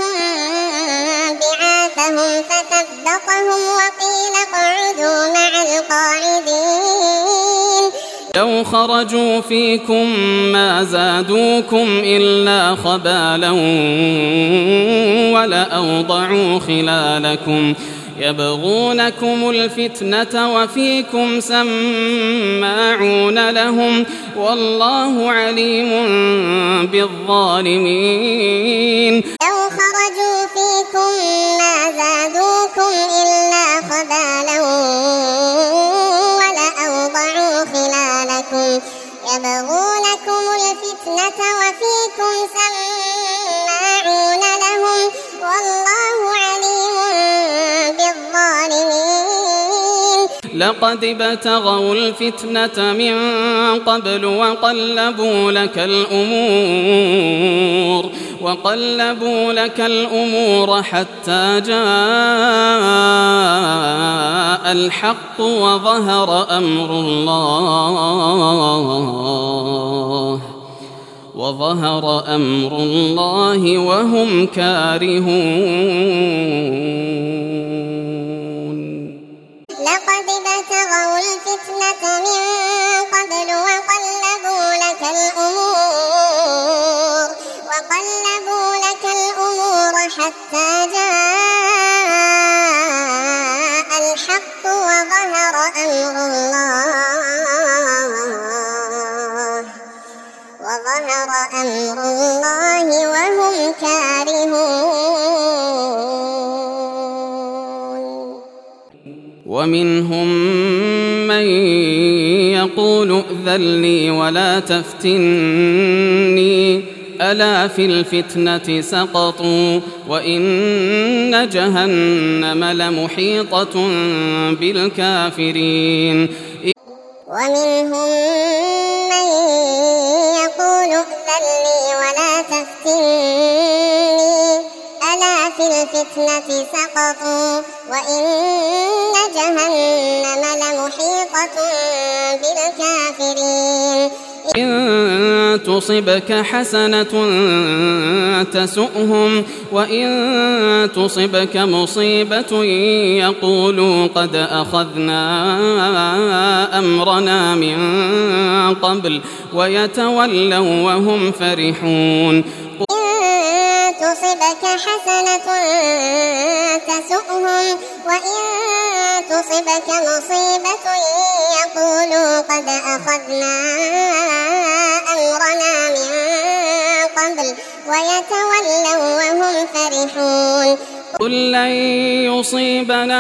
بعاثهم فثبطهم وقيل اقعدوا مع القاعدين لو خرجوا فيكم ما زادوكم إلا خبالا ولأوضعوا خلالكم يبغونكم الفتنة وفيكم سماعون لهم والله عليم بالظالمين لو خرجوا فيكم ما زادوكم إلا خبالا ولأوضعوا خلالكم يبغونكم الفتنة وفيكم سماعون لهم والله عليم بالظالمين لقد ابتغوا الفتنة من قبل وقلبوا لك الأمور حتى جاء الحق وظهر أمر الله وهم كارهون لقد ابتغوا الفتنة من قبل وقلبوا لك الأمور حتى جاء الحق وظهر أمر الله وهم كارهون ومنهم من يقول ائذن لي ولا تفتني ألا في الفتنة سقطوا وإن جهنم لمحيطة بالكافرين ومنهم من يقول ائذن لي ولا تفتني ألا في الفتنة سقطوا وإن جهنم لمحيطة بالكافرين إن تصبك حسنة تسؤهم وإن تصبك مصيبة يقولوا قد أخذنا أمرنا من قبل ويتولوا وهم فرحون إن تصبك حسنة تسؤهم وإن تصبك مصيبة يقولوا قد أخذنا أمرنا من قبل ويتولوا وهم فرحون قل لن يصيبنا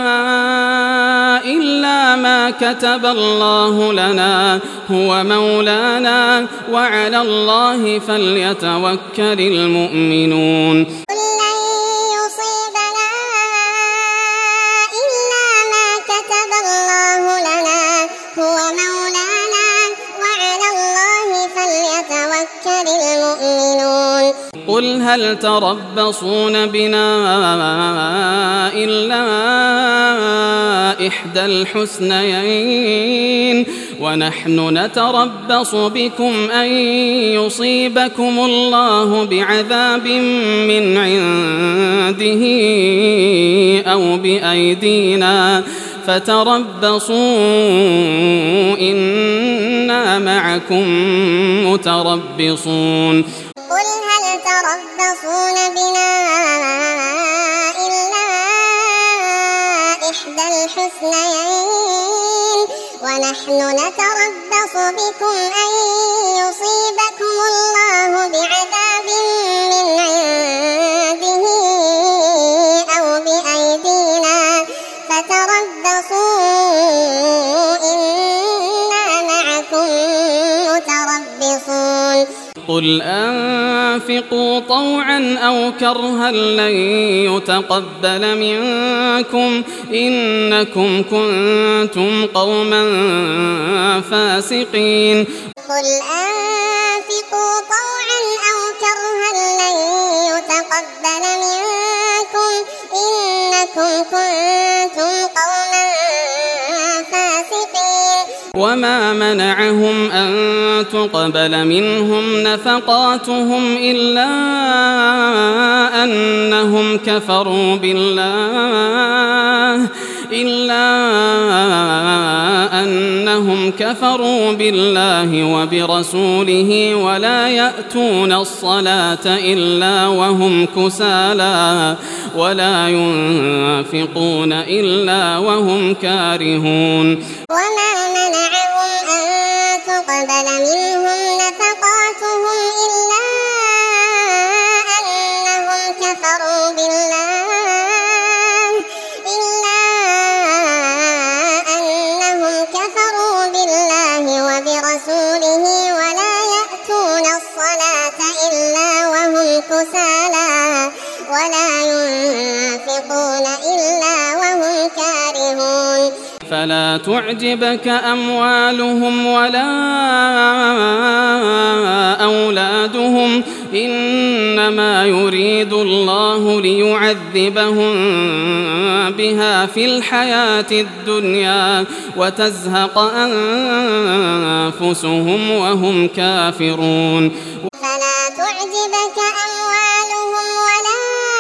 إلا ما كتب الله لنا هو مولانا وعلى الله فليتوكل المؤمنون قل لن يصيبنا إلا ما كتب الله لنا هو مولانا وعلى الله فليتوكل المؤمنون قل هل تربصون بنا إلا إحدى الحسنيين ونحن نتربص بكم أن يصيبكم الله بعذاب من عنده أو بأيدينا فتربصوا إنا معكم متربصون قل هل تربصون بنا إلا إحدى الحسنيين ونحن نتربص بكم أن يصيبكم الله بعذاب من عنده أو بأيدينا فتربصوا إنا معكم متربصون قل أنفقوا طوعا أو كرها لن يتقبل منكم إنكم كنتم قوما فاسقين قل أنفقوا طوعا أو كرها لن يتقبل منكم إنكم كنتم قوما فاسقين وما منعهم أن تقبل منهم نفقاتهم إلا كفروا بالله وبرسوله ولا يأتون الصلاة إلا وهم كسالى ولا ينفقون إلا وهم كارهون وما منعهم أن تقبل منهم نفقاتهم إلا أنهم كفروا بالله وبرسوله ولا يأتون الصلاة إلا وهم كسالى ولا ينفقون إلا وهم كارهون فلا تعجبك أموالهم ولا أولادهم إنما يريد الله ليعذبهم بها في الحياة الدنيا وتزهق أنفسهم وهم كافرون فلا تعجبك أموالهم ولا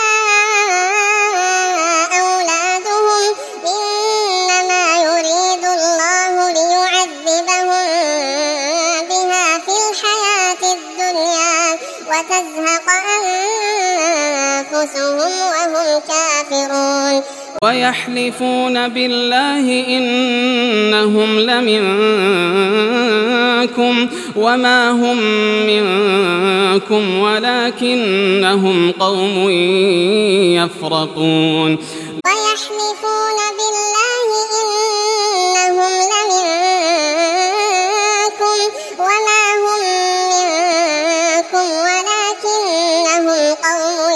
أولادهم إنما يريد الله ليعذبهم بها في الحياة الدنيا وتزهق أنفسهم وهم كافرون ويحلفون بالله إنهم لمنكم وما هم منكم ولكنهم قوم يفرقون ويحلفون بالله إنهم لمنكم وما هم منكم ولكنهم قوم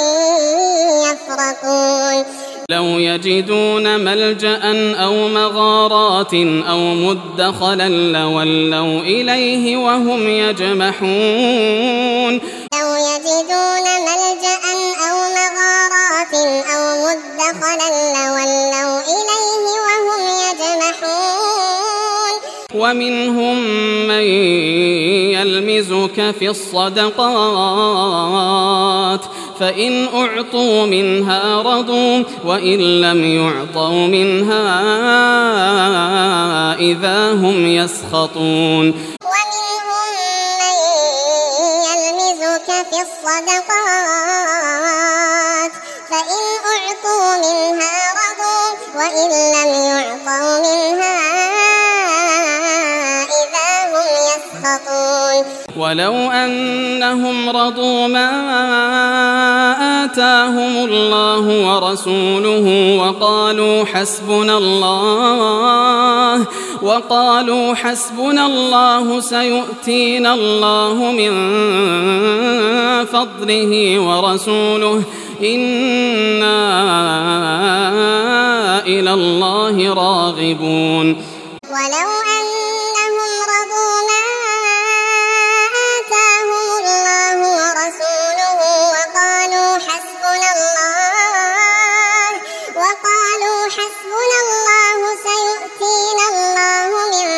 يفرقون لو يجدون ملجأ أو مغارات أو مدخلا لولوا إليه وهم يجمحون لو يجدون ملجأ أو مغارات أو مدخلا لولوا إليه وهم يجمحون ومنهم من يلمزك في الصدقات فإن أعطوا منها رضوا وإن لم يعطوا منها إذا هم يسخطون ومنهم من يلمزك في الصدقات فإن أعطوا منها رضوا وإن لم يعطوا منها إذا هم يسخطون ولو أنهم رضوا ما آتاهم الله ورسوله وقالوا حسبنا الله سيؤتينا الله من فضله ورسوله إنا إلى الله راغبون ولو أنهم رضوا ما آتاهم الله ورسوله وقالوا حسبنا الله سيؤتينا الله من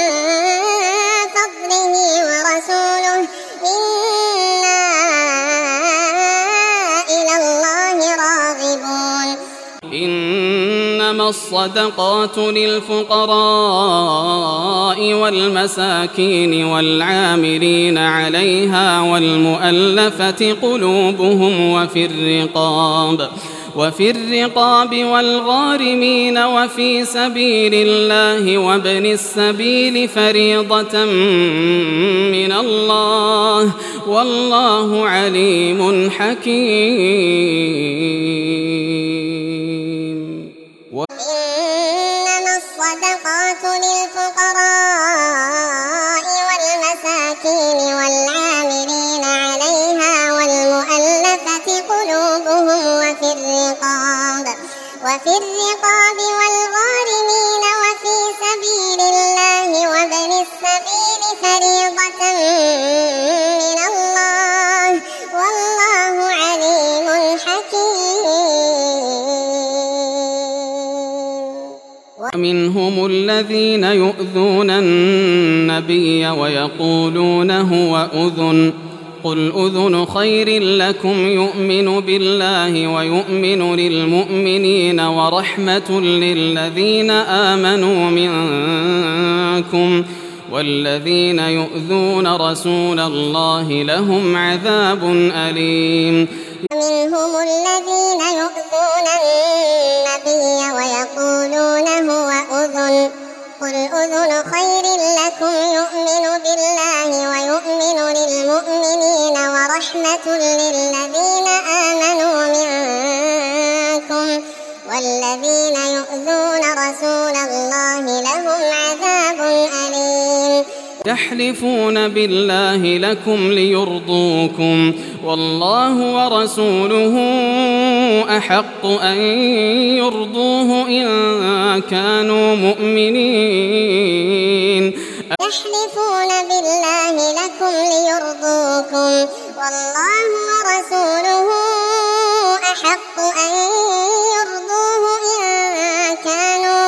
فضله ورسوله إنا إلى الله راغبون إنما الصدقات للفقراء والمساكين والعاملين عليها والمؤلفة قلوبهم وفي الرقاب والغارمين وفي سبيل الله وابن السبيل فريضة من الله والله عليم حكيم إنما الصدقات للفقراء والمساكين والعاملين عليها والمؤلفة قلوبهم وفي الرقاب والغارمين وفي سبيل الله وابن السبيل فريضة من الله والله عليم حكيم ومنهم الذين يؤذون النبي ويقولون هو أذن قل أذن خير لكم يؤمن بالله ويؤمن للمؤمنين ورحمة للذين آمنوا منكم والذين يؤذون رسول الله لهم عذاب أليم. منهم الذين يؤذون النبي ويقولون هو أذن قل أذن خير لكم يؤمن بالله ويؤمن للمؤمنين ورحمة للذين آمنوا منكم والذين يؤذون رسول الله لهم عذاب أليم. يحلفون بالله لكم ليرضوكم والله ورسوله أحق أن يرضوه إن كانوا مؤمنين. يحلفون بالله لكم ليرضوكم والله ورسوله أحق أن يرضوه إن كانوا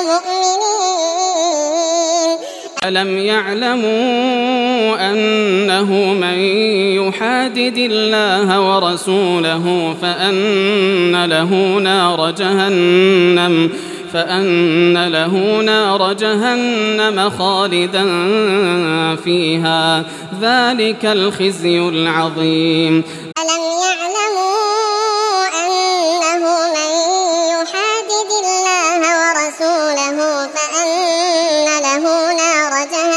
مؤمنين. ألم يعلموا أنه من يحادد الله ورسوله فأن له نار جهنم خالدا فيها ذلك الخزي العظيم. ألم يعلموا أنه من يحادد الله ورسوله فأن له نار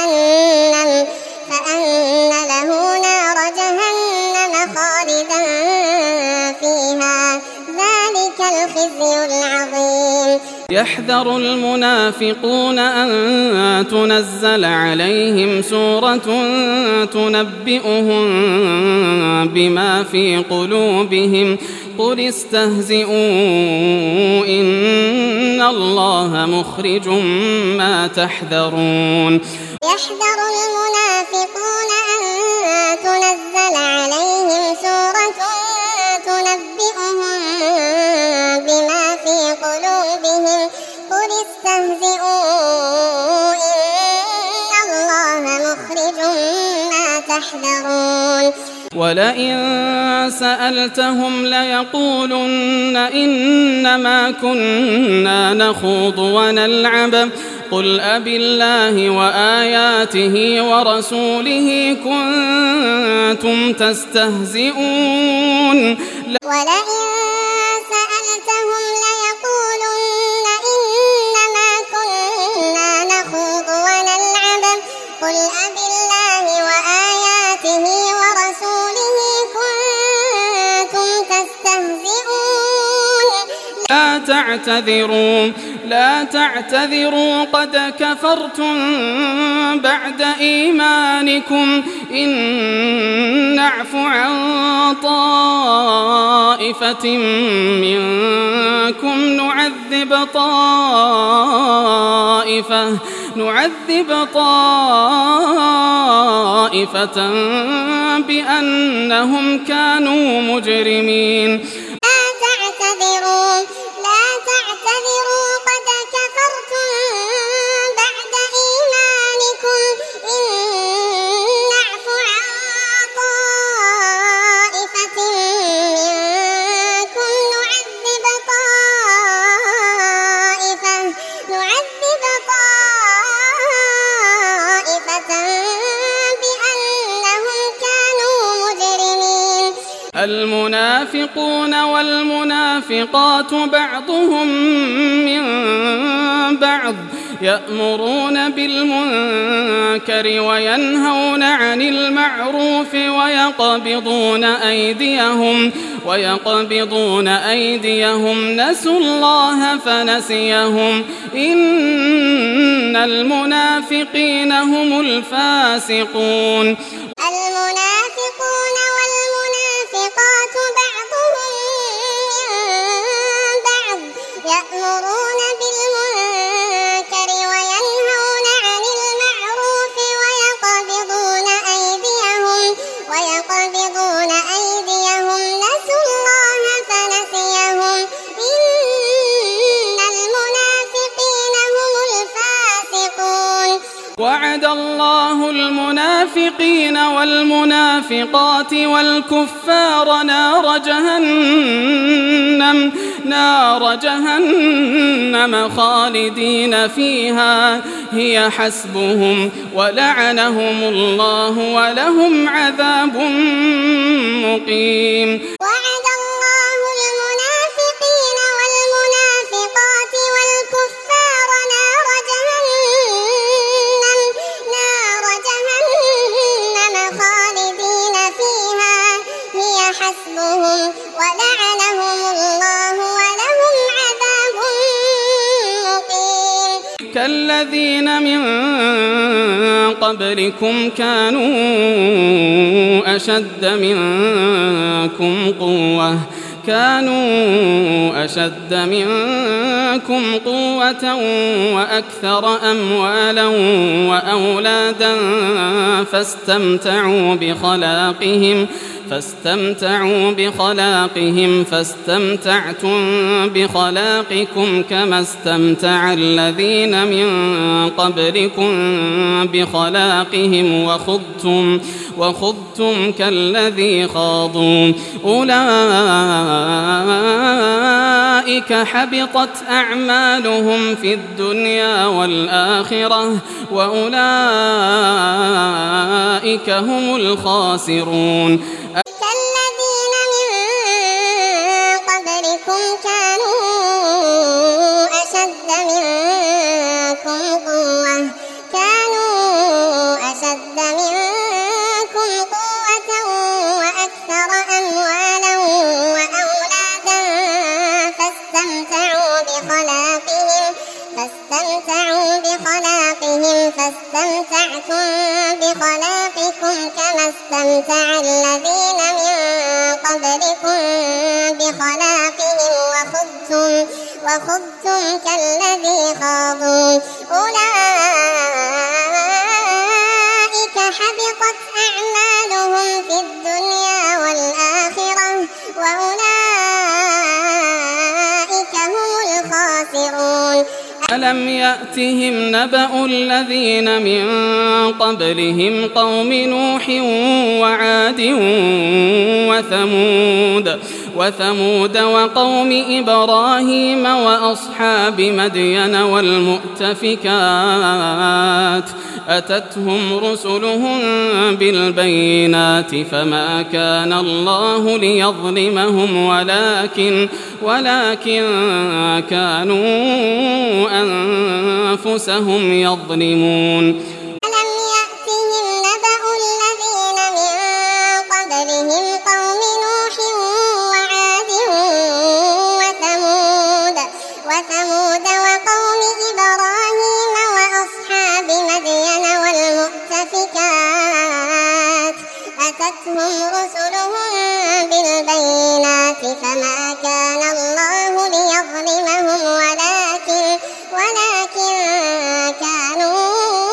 جهنم خالدا فيها ذلك الخزي العظيم. يحذر المنافقون أن تنزل عليهم سورة تنبئهم بما في قلوبهم قل استهزئوا إن الله مخرج ما تحذرون. يحذر المنافقون أن تنزل عليهم سورة تنبئهم بما في قلوبهم قل استهزئوا إن الله مخرج ما تحذرون. ولئن سألتهم ليقولن إنما كنا نخوض ونلعب قل أبالله وآياته ورسوله كنتم تستهزئون. ولئن سألتهم ليقولن إنما كنا نخوض ونلعب قل أبالله وآياته ورسوله كنتم تستهزئون. لا تعتذروا قد كفرتم بعد إيمانكم إن نعف عن طائفة منكم نعذب طائفة بأنهم كانوا مجرمين. لا تعتذروا قد كفرتم بعد إيمانكم إن نعف عن طائفة منكم نعذب طائفة بأنهم كانوا مجرمين. المنافقون والمنافقات بعضهم من بعض يأمرون بالمنكر وينهون عن المعروف ويقبضون أيديهم نسوا الله فنسيهم إن المنافقين هم الفاسقون. المنافقون والمنافقات بعضهم من بعض يأمرون بالمنكر وينهون عن المعروف ويقبضون أيديهم نسوا الله فنسيهم إن المنافقين هم الفاسقون. وعد الله المنافقين والمنافقات والكفار نار نار جهنم خالدين فيها هي حسبهم ولعنهم الله ولهم عذاب مقيم. وعد الله المنافقين والمنافقات والكفار نار جهنم خالدين فيها هي حسبهم ولعنهم الله ولهم عذاب مقيم. كالذين من قبلكم كانوا أشد منكم قوة وأكثر أموالا وأولادا فاستمتعوا بخلاقهم فاستمتعتم بخلاقكم كما استمتع الذين من قبلكم بخلاقهم وخضتم كالذي خاضوا أولئك حبطت أعمالهم في الدنيا والآخرة وأولئك هم الخاسرون. كالذين من قبلكم كانوا أشد منكم قوة وأكثر أموالا وأولادا فاستمتعوا بخلاقهم فاستمتعتم بخلاقكم كما استمتع الذين من قبلكم بخلاقهم وخضتم كالذي خاضوا أولئك حبطت أعمالهم في الدنيا والآخرة وأولئك هم الخاسرون. ألم يأتهم نبأ الذين من قبلهم قوم نوح وعاد وثمود وقوم إبراهيم وأصحاب مدين والمؤتفكات أتتهم رسلهم بالبينات فما كان الله ليظلمهم ولكن كانوا أنفسهم يظلمون. ألم يأتهم نبأ الذين من قبلهم قوم نوح وعاد وثمود وقوم إبراهيم وأصحاب مدين والمؤتفكات أتتهم رسلهم بالبينات فما كان الله ليظلمهم ولكن كانوا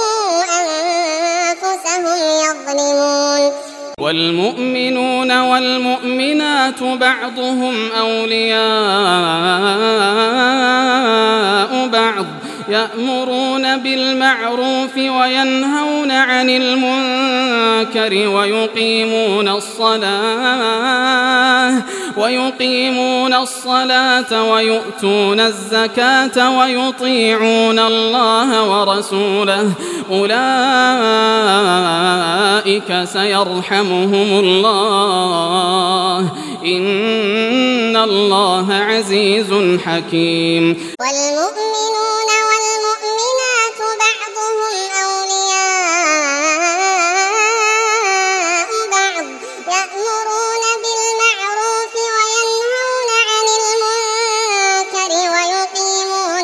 أنفسهم يظلمون. والمؤمنون والمؤمنات بعضهم أولياء بعض يأمرون بالمعروف وينهون عن المنكر ويقيمون الصلاة ويؤتون الزكاة ويطيعون الله ورسوله أولئك سيرحمهم الله إن الله عزيز حكيم. والمؤمنون والمؤمنات بعضهم أولياء بعض يأمرون بالمعروف وينهون عن المنكر ويقيمون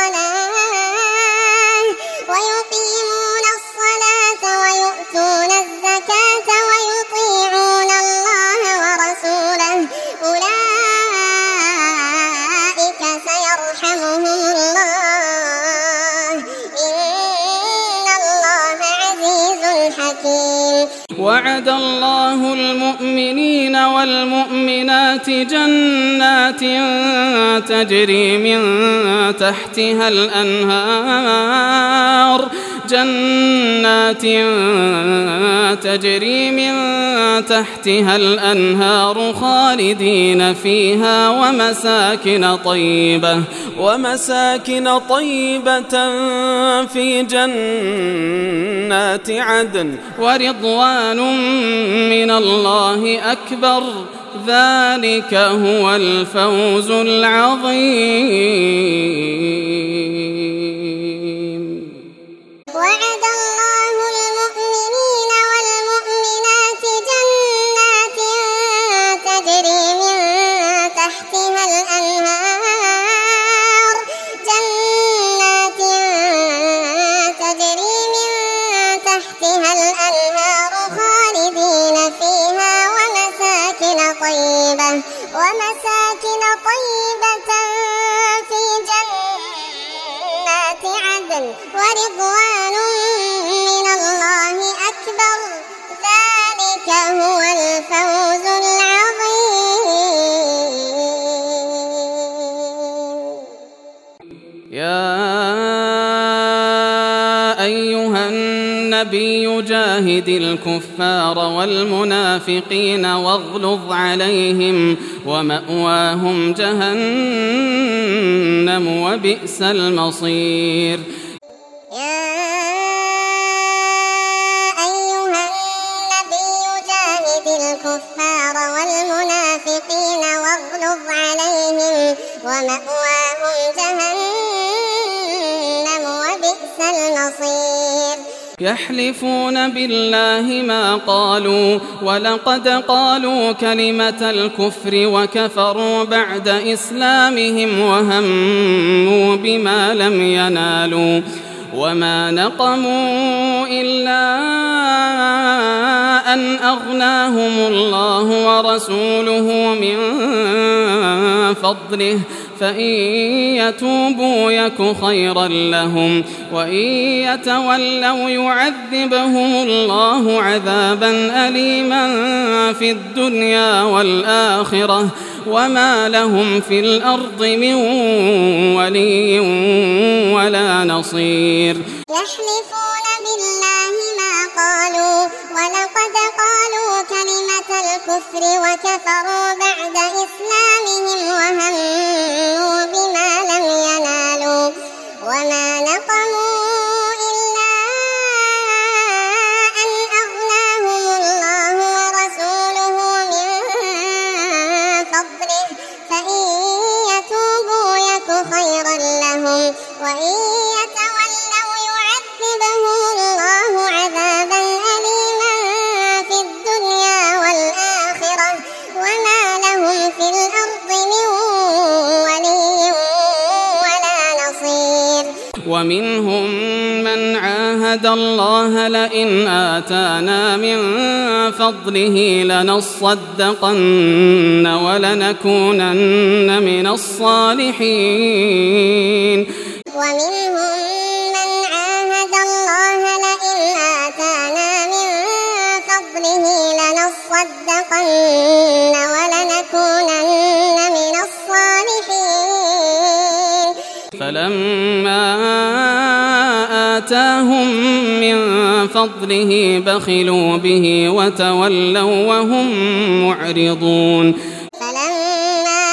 الصلاة ويؤتون الزكاة ويطيعون الله ورسوله أولئك سيرحمهم الله إن الله عزيز حكيم. وعد الله المؤمنين والمؤمنات جنات تجري من تحتها الأنهار جنات تجري من تحتها الأنهار خالدين فيها ومساكن طيبة في جنات عدن ورضوان من الله أكبر ذلك هو الفوز العظيم. وعد الله المؤمنين والمؤمنات جنات تجري من تحتها الأنهار خالدين فيها ومساكن طيبة في جنات عدن ورضوان من الله أكبر ذلك هو الفوز العظيم. يا أيها النبي جاهد الكفار والمنافقين واغلظ عليهم ومأواهم جهنم وبئس المصير. يا أيها النبي جاهد الكفار والمنافقين واغلظ عليهم ومأواهم جهنم وبئس المصير. يحلفون بالله ما قالوا ولقد قالوا كلمة الكفر وكفروا بعد إسلامهم وهموا بما لم ينالوا وما نقموا إلا أن أغناهم الله ورسوله من فضله فإن يتوبوا يك خيرا لهم وإن يتولوا يعذبهم الله عذابا أليما في الدنيا والآخرة وما لهم في الأرض من ولي ولا نصير. يحلفون بالله ما قالوا ولقد قالوا كلمة الكفر وكفروا بعد إسلامهم وهموا بما لم ينالوا وما نقموا إلا أن أغناهم الله ورسوله من فضله فإن يتوبوا يك خيرا لهم وإن يتولوا يعذبهم الله عذابا أليما في الدنيا والآخرة وما لهم في الأرض من ولي ولا نصير. ومنهم من عاهد الله لئن آتانا من فضله لنصدقن ولنكونن من الصالحين. ومنهم من عاهد الله لئن آتانا من فضله لنصدقن ولنكونن من الصالحين. فلما آتاهم من فضله بخلوا به وتولوا وهم معرضون. فلما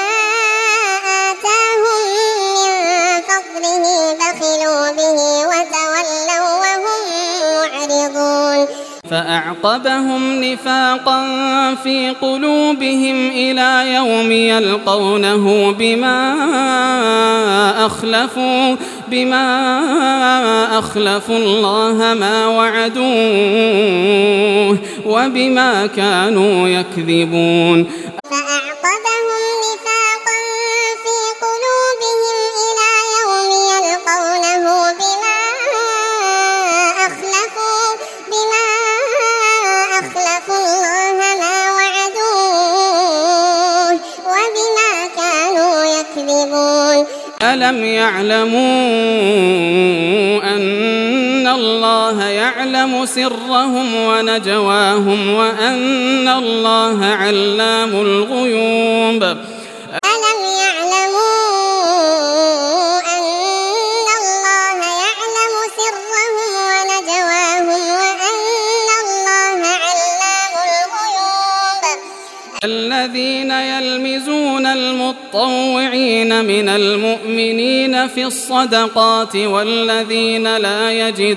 آتاهم من فضله بخلوا به وتولوا وهم معرضون. فأعقبهم نفاقا في قلوبهم إلى يوم يلقونه بما أخلفوا الله ما وعدوه وبما كانوا يكذبون. فأعقبهم نفاقا في قلوبهم إلى يوم يلقونه بما أخلفوا الله ما وعدوه وبما كانوا يكذبون. ألم يعلموا أن الله يعلم سرهم ونجواهم وأن الله علام الغيوب. ألم يعلموا أن الله يعلم سرهم يلمزون المطوعين من المؤمنين في الصدقات والذين لا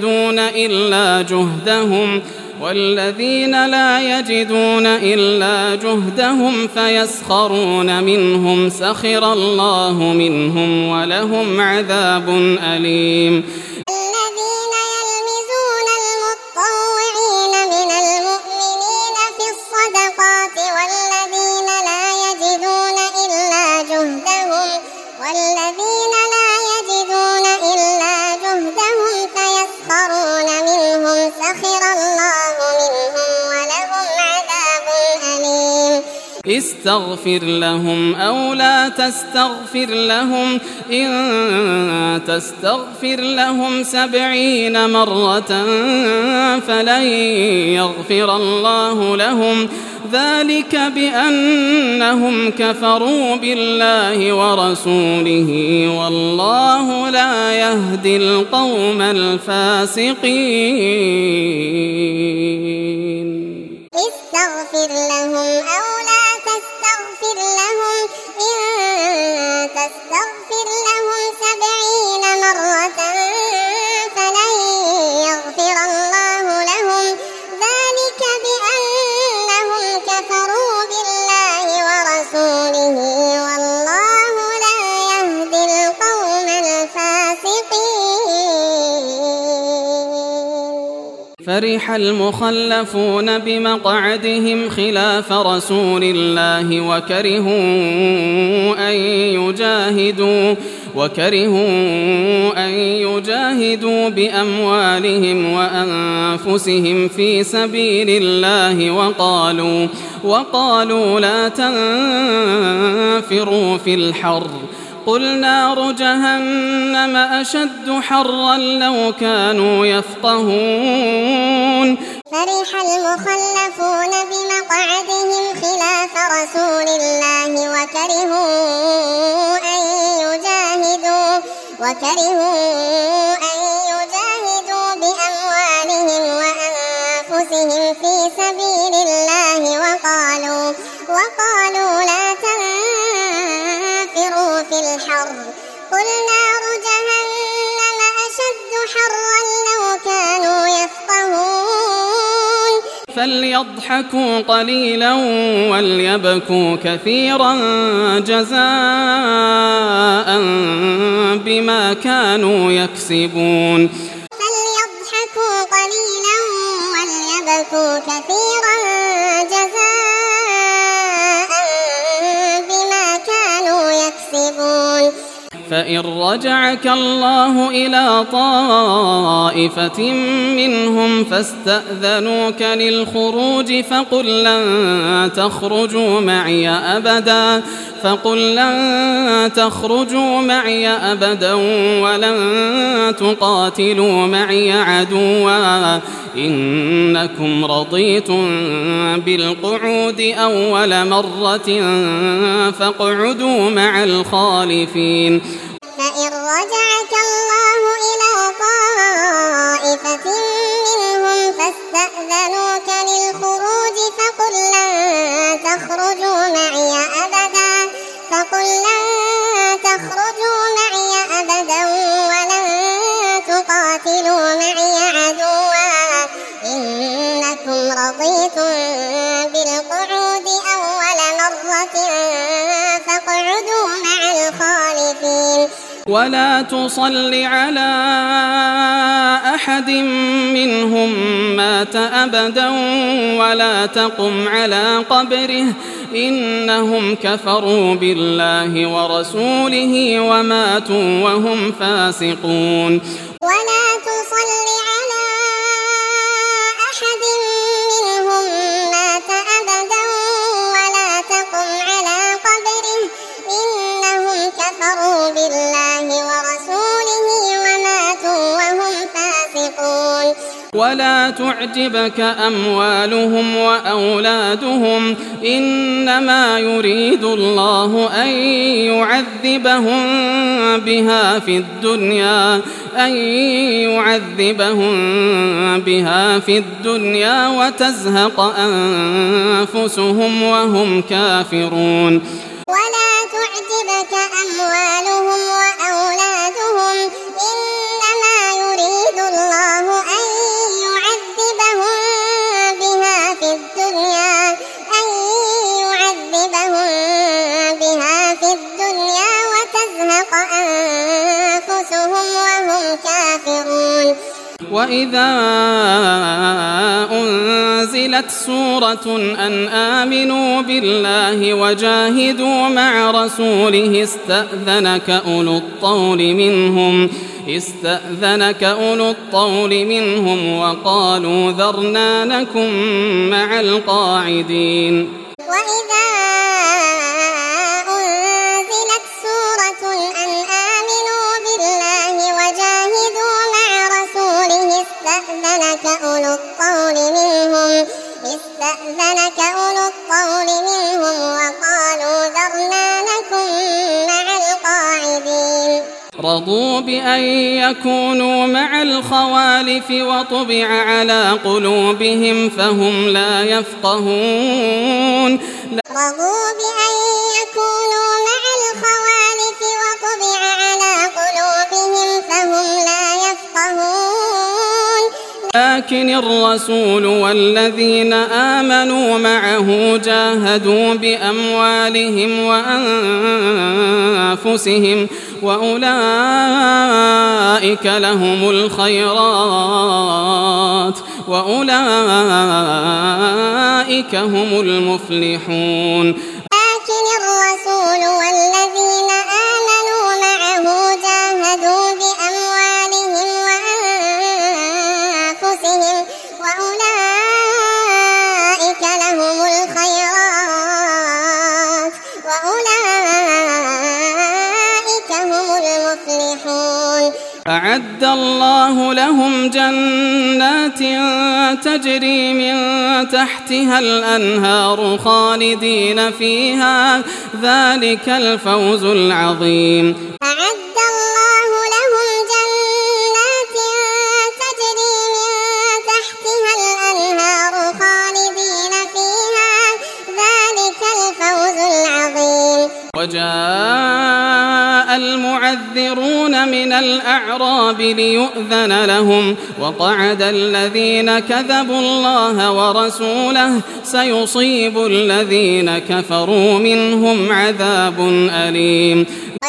يجدون إلا جهدهم فيسخرون منهم سخر الله منهم ولهم عذاب أليم. الذين يلمزون المطوعين من المؤمنين في الصدقات والذين لا يجدون إلا جهدهم فيسخرون منهم سخر الله منهم ولهم عذاب أليم. استغفر لهم أو لا تستغفر لهم إن تستغفر لهم 70 مرة فلن يغفر الله لهم ذلك بأنهم كفروا بالله ورسوله والله لا يهدي القوم الفاسقين. استغفر لهم أو لا تستغفر لهم إن تستغفر لهم 70 مرة فلن يغفر الله لهم ذلك بأنهم كفروا بالله ورسوله والله لا يهدي القوم الفاسقين. فرح المخلفون بمقعدهم خلاف رسول الله وكرهوا أن يجاهدوا بأموالهم وأنفسهم في سبيل الله وقالوا لا تنفروا في الحر قل نار جهنم أشد حرا لو كانوا يفقهون. فرح المخلفون بمقعدهم خلاف رسول الله وكرهوا أن يجاهدوا بأموالهم وأنفسهم في سبيل الله وقالوا لا تنفروا في الحر قل نار جهنم أشد حرا لو كانوا يفقهون. فليضحكوا قليلا وليبكوا كثيرا جزاء بما كانوا يكسبون. فليضحكوا قليلا وليبكوا كثيرا جزاء بما كانوا يكسبون. فإن رجعك الله إلى طائفة منهم فاستأذنوك للخروج فقل لن تخرجوا معي أبدا ولن تقاتلوا معي عدوا إنكم رضيتم بالقعود أول مرة فاقعدوا مع الخالفين. فإن رجعك الله إلى طائفة منهم فاستأذنوك للخروج فقل لن تخرجوا معي أبدا ولن تقاتلوا معي عدوا إنكم رضيتم بالقعود أول مرة فاقعدوا مع الخالفين. ولا تصل على أحد منهم مات أبدا ولا تقم على قبره إنهم كفروا بالله ورسوله وماتوا وهم فاسقون. ولا تصل على أحد منهم مات أبدا ولا تقم على قبره إنهم كفروا بالله ورسوله وماتوا وهم فاسقون. ولا تعجبك أموالهم وأولادهم إنما يريد الله أن يعذبهم بها في الدنيا وتزهق أنفسهم وهم كافرون. ولا تعجبك أموالهم وأولادهم إنما يريد الله أن يعذبهم بها في الدنيا وتزهق أنفسهم وهم كافرون. وإذا أنزلت سورة أن آمنوا بالله وجاهدوا مع رسوله استأذنك أولو الطول منهم وقالوا ذرنا نكن مع القاعدين. وإذا أنزلت سورة أن آمنوا بالله وجاهدوا مع رسوله استأذنك أولو الطول منهم وقالوا ذرنا نكن مع القاعدين. رضوا بأن يكونوا مع الخوالف وطبع على قلوبهم فهم لا يفقهون. رضوا بأن يكونوا مع الخوالف وطبع على قلوبهم فهم لا يفقهون. لكن الرسول والذين آمنوا معه جاهدوا بأموالهم وأنفسهم وأولئك لهم الخيرات وأولئك هم المفلحون. لكن الرسول والذين آمنوا معه جاهدوا بأموالهم وأنفسهم وأولئك لهم الخيرات وأولئك هم المفلحون. أعد الله لهم جنات تجري من تحتها الأنهار خالدين فيها ذلك الفوز العظيم. أعد الله لهم جنات تجري من تحتها الأنهار خالدين فيها ذلك الفوز العظيم. وجاء المعذرون من الأعراب ليؤذن لهم وقعد الذين كذبوا الله ورسوله سيصيب الذين كفروا منهم عذاب أليم.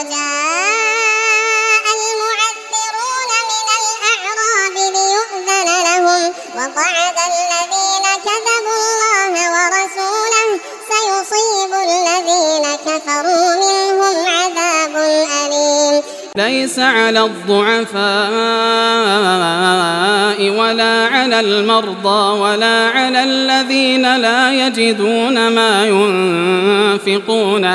وجاء المعذرون من الأعراب ليؤذن لهم وقعد الذين كذبوا الله ورسوله سيصيب الذين كفروا منهم عذاب أليم. ليس على الضعفاء ولا على المرضى ولا على الذين لا يجدون ما ينفقون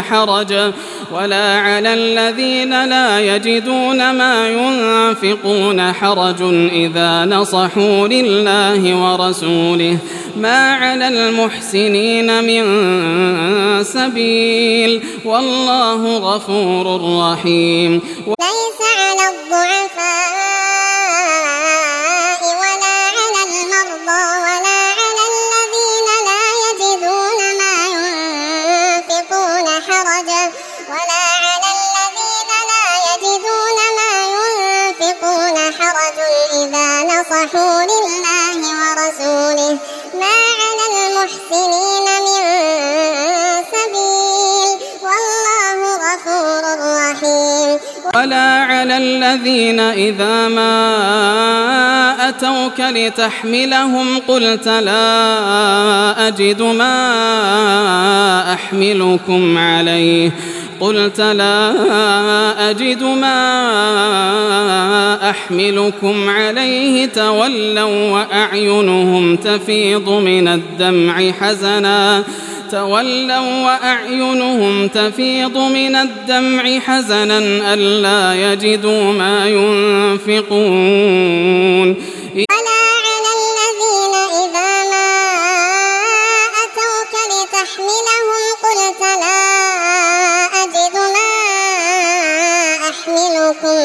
حرج إذا نصحوا لله ورسوله ما على المحسنين من سبيل والله غفور رحيم. ليس على الضعفاء ولا على المرضى ولا على الذين لا يجدون ما ينفقون حرج إذا نصحوا لله ورسوله ما على المحسنين من سبيل والله غفور رحيم. ولا على الذين إذا ما أتوك لتحملهم قلت لا أجد ما أحملكم عليه تولوا وأعينهم تفيض من الدمع حزنا ألا يجدوا ما ينفقون. ولا على الذين إذا ما أتوك لتحملهم قلت لا أجد ما أحملكم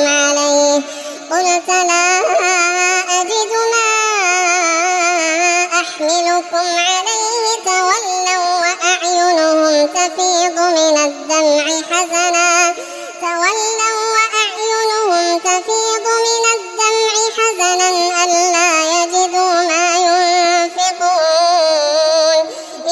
عليه تولوا وأعينهم تفيض من الدمع تولوا وأعينهم تفيض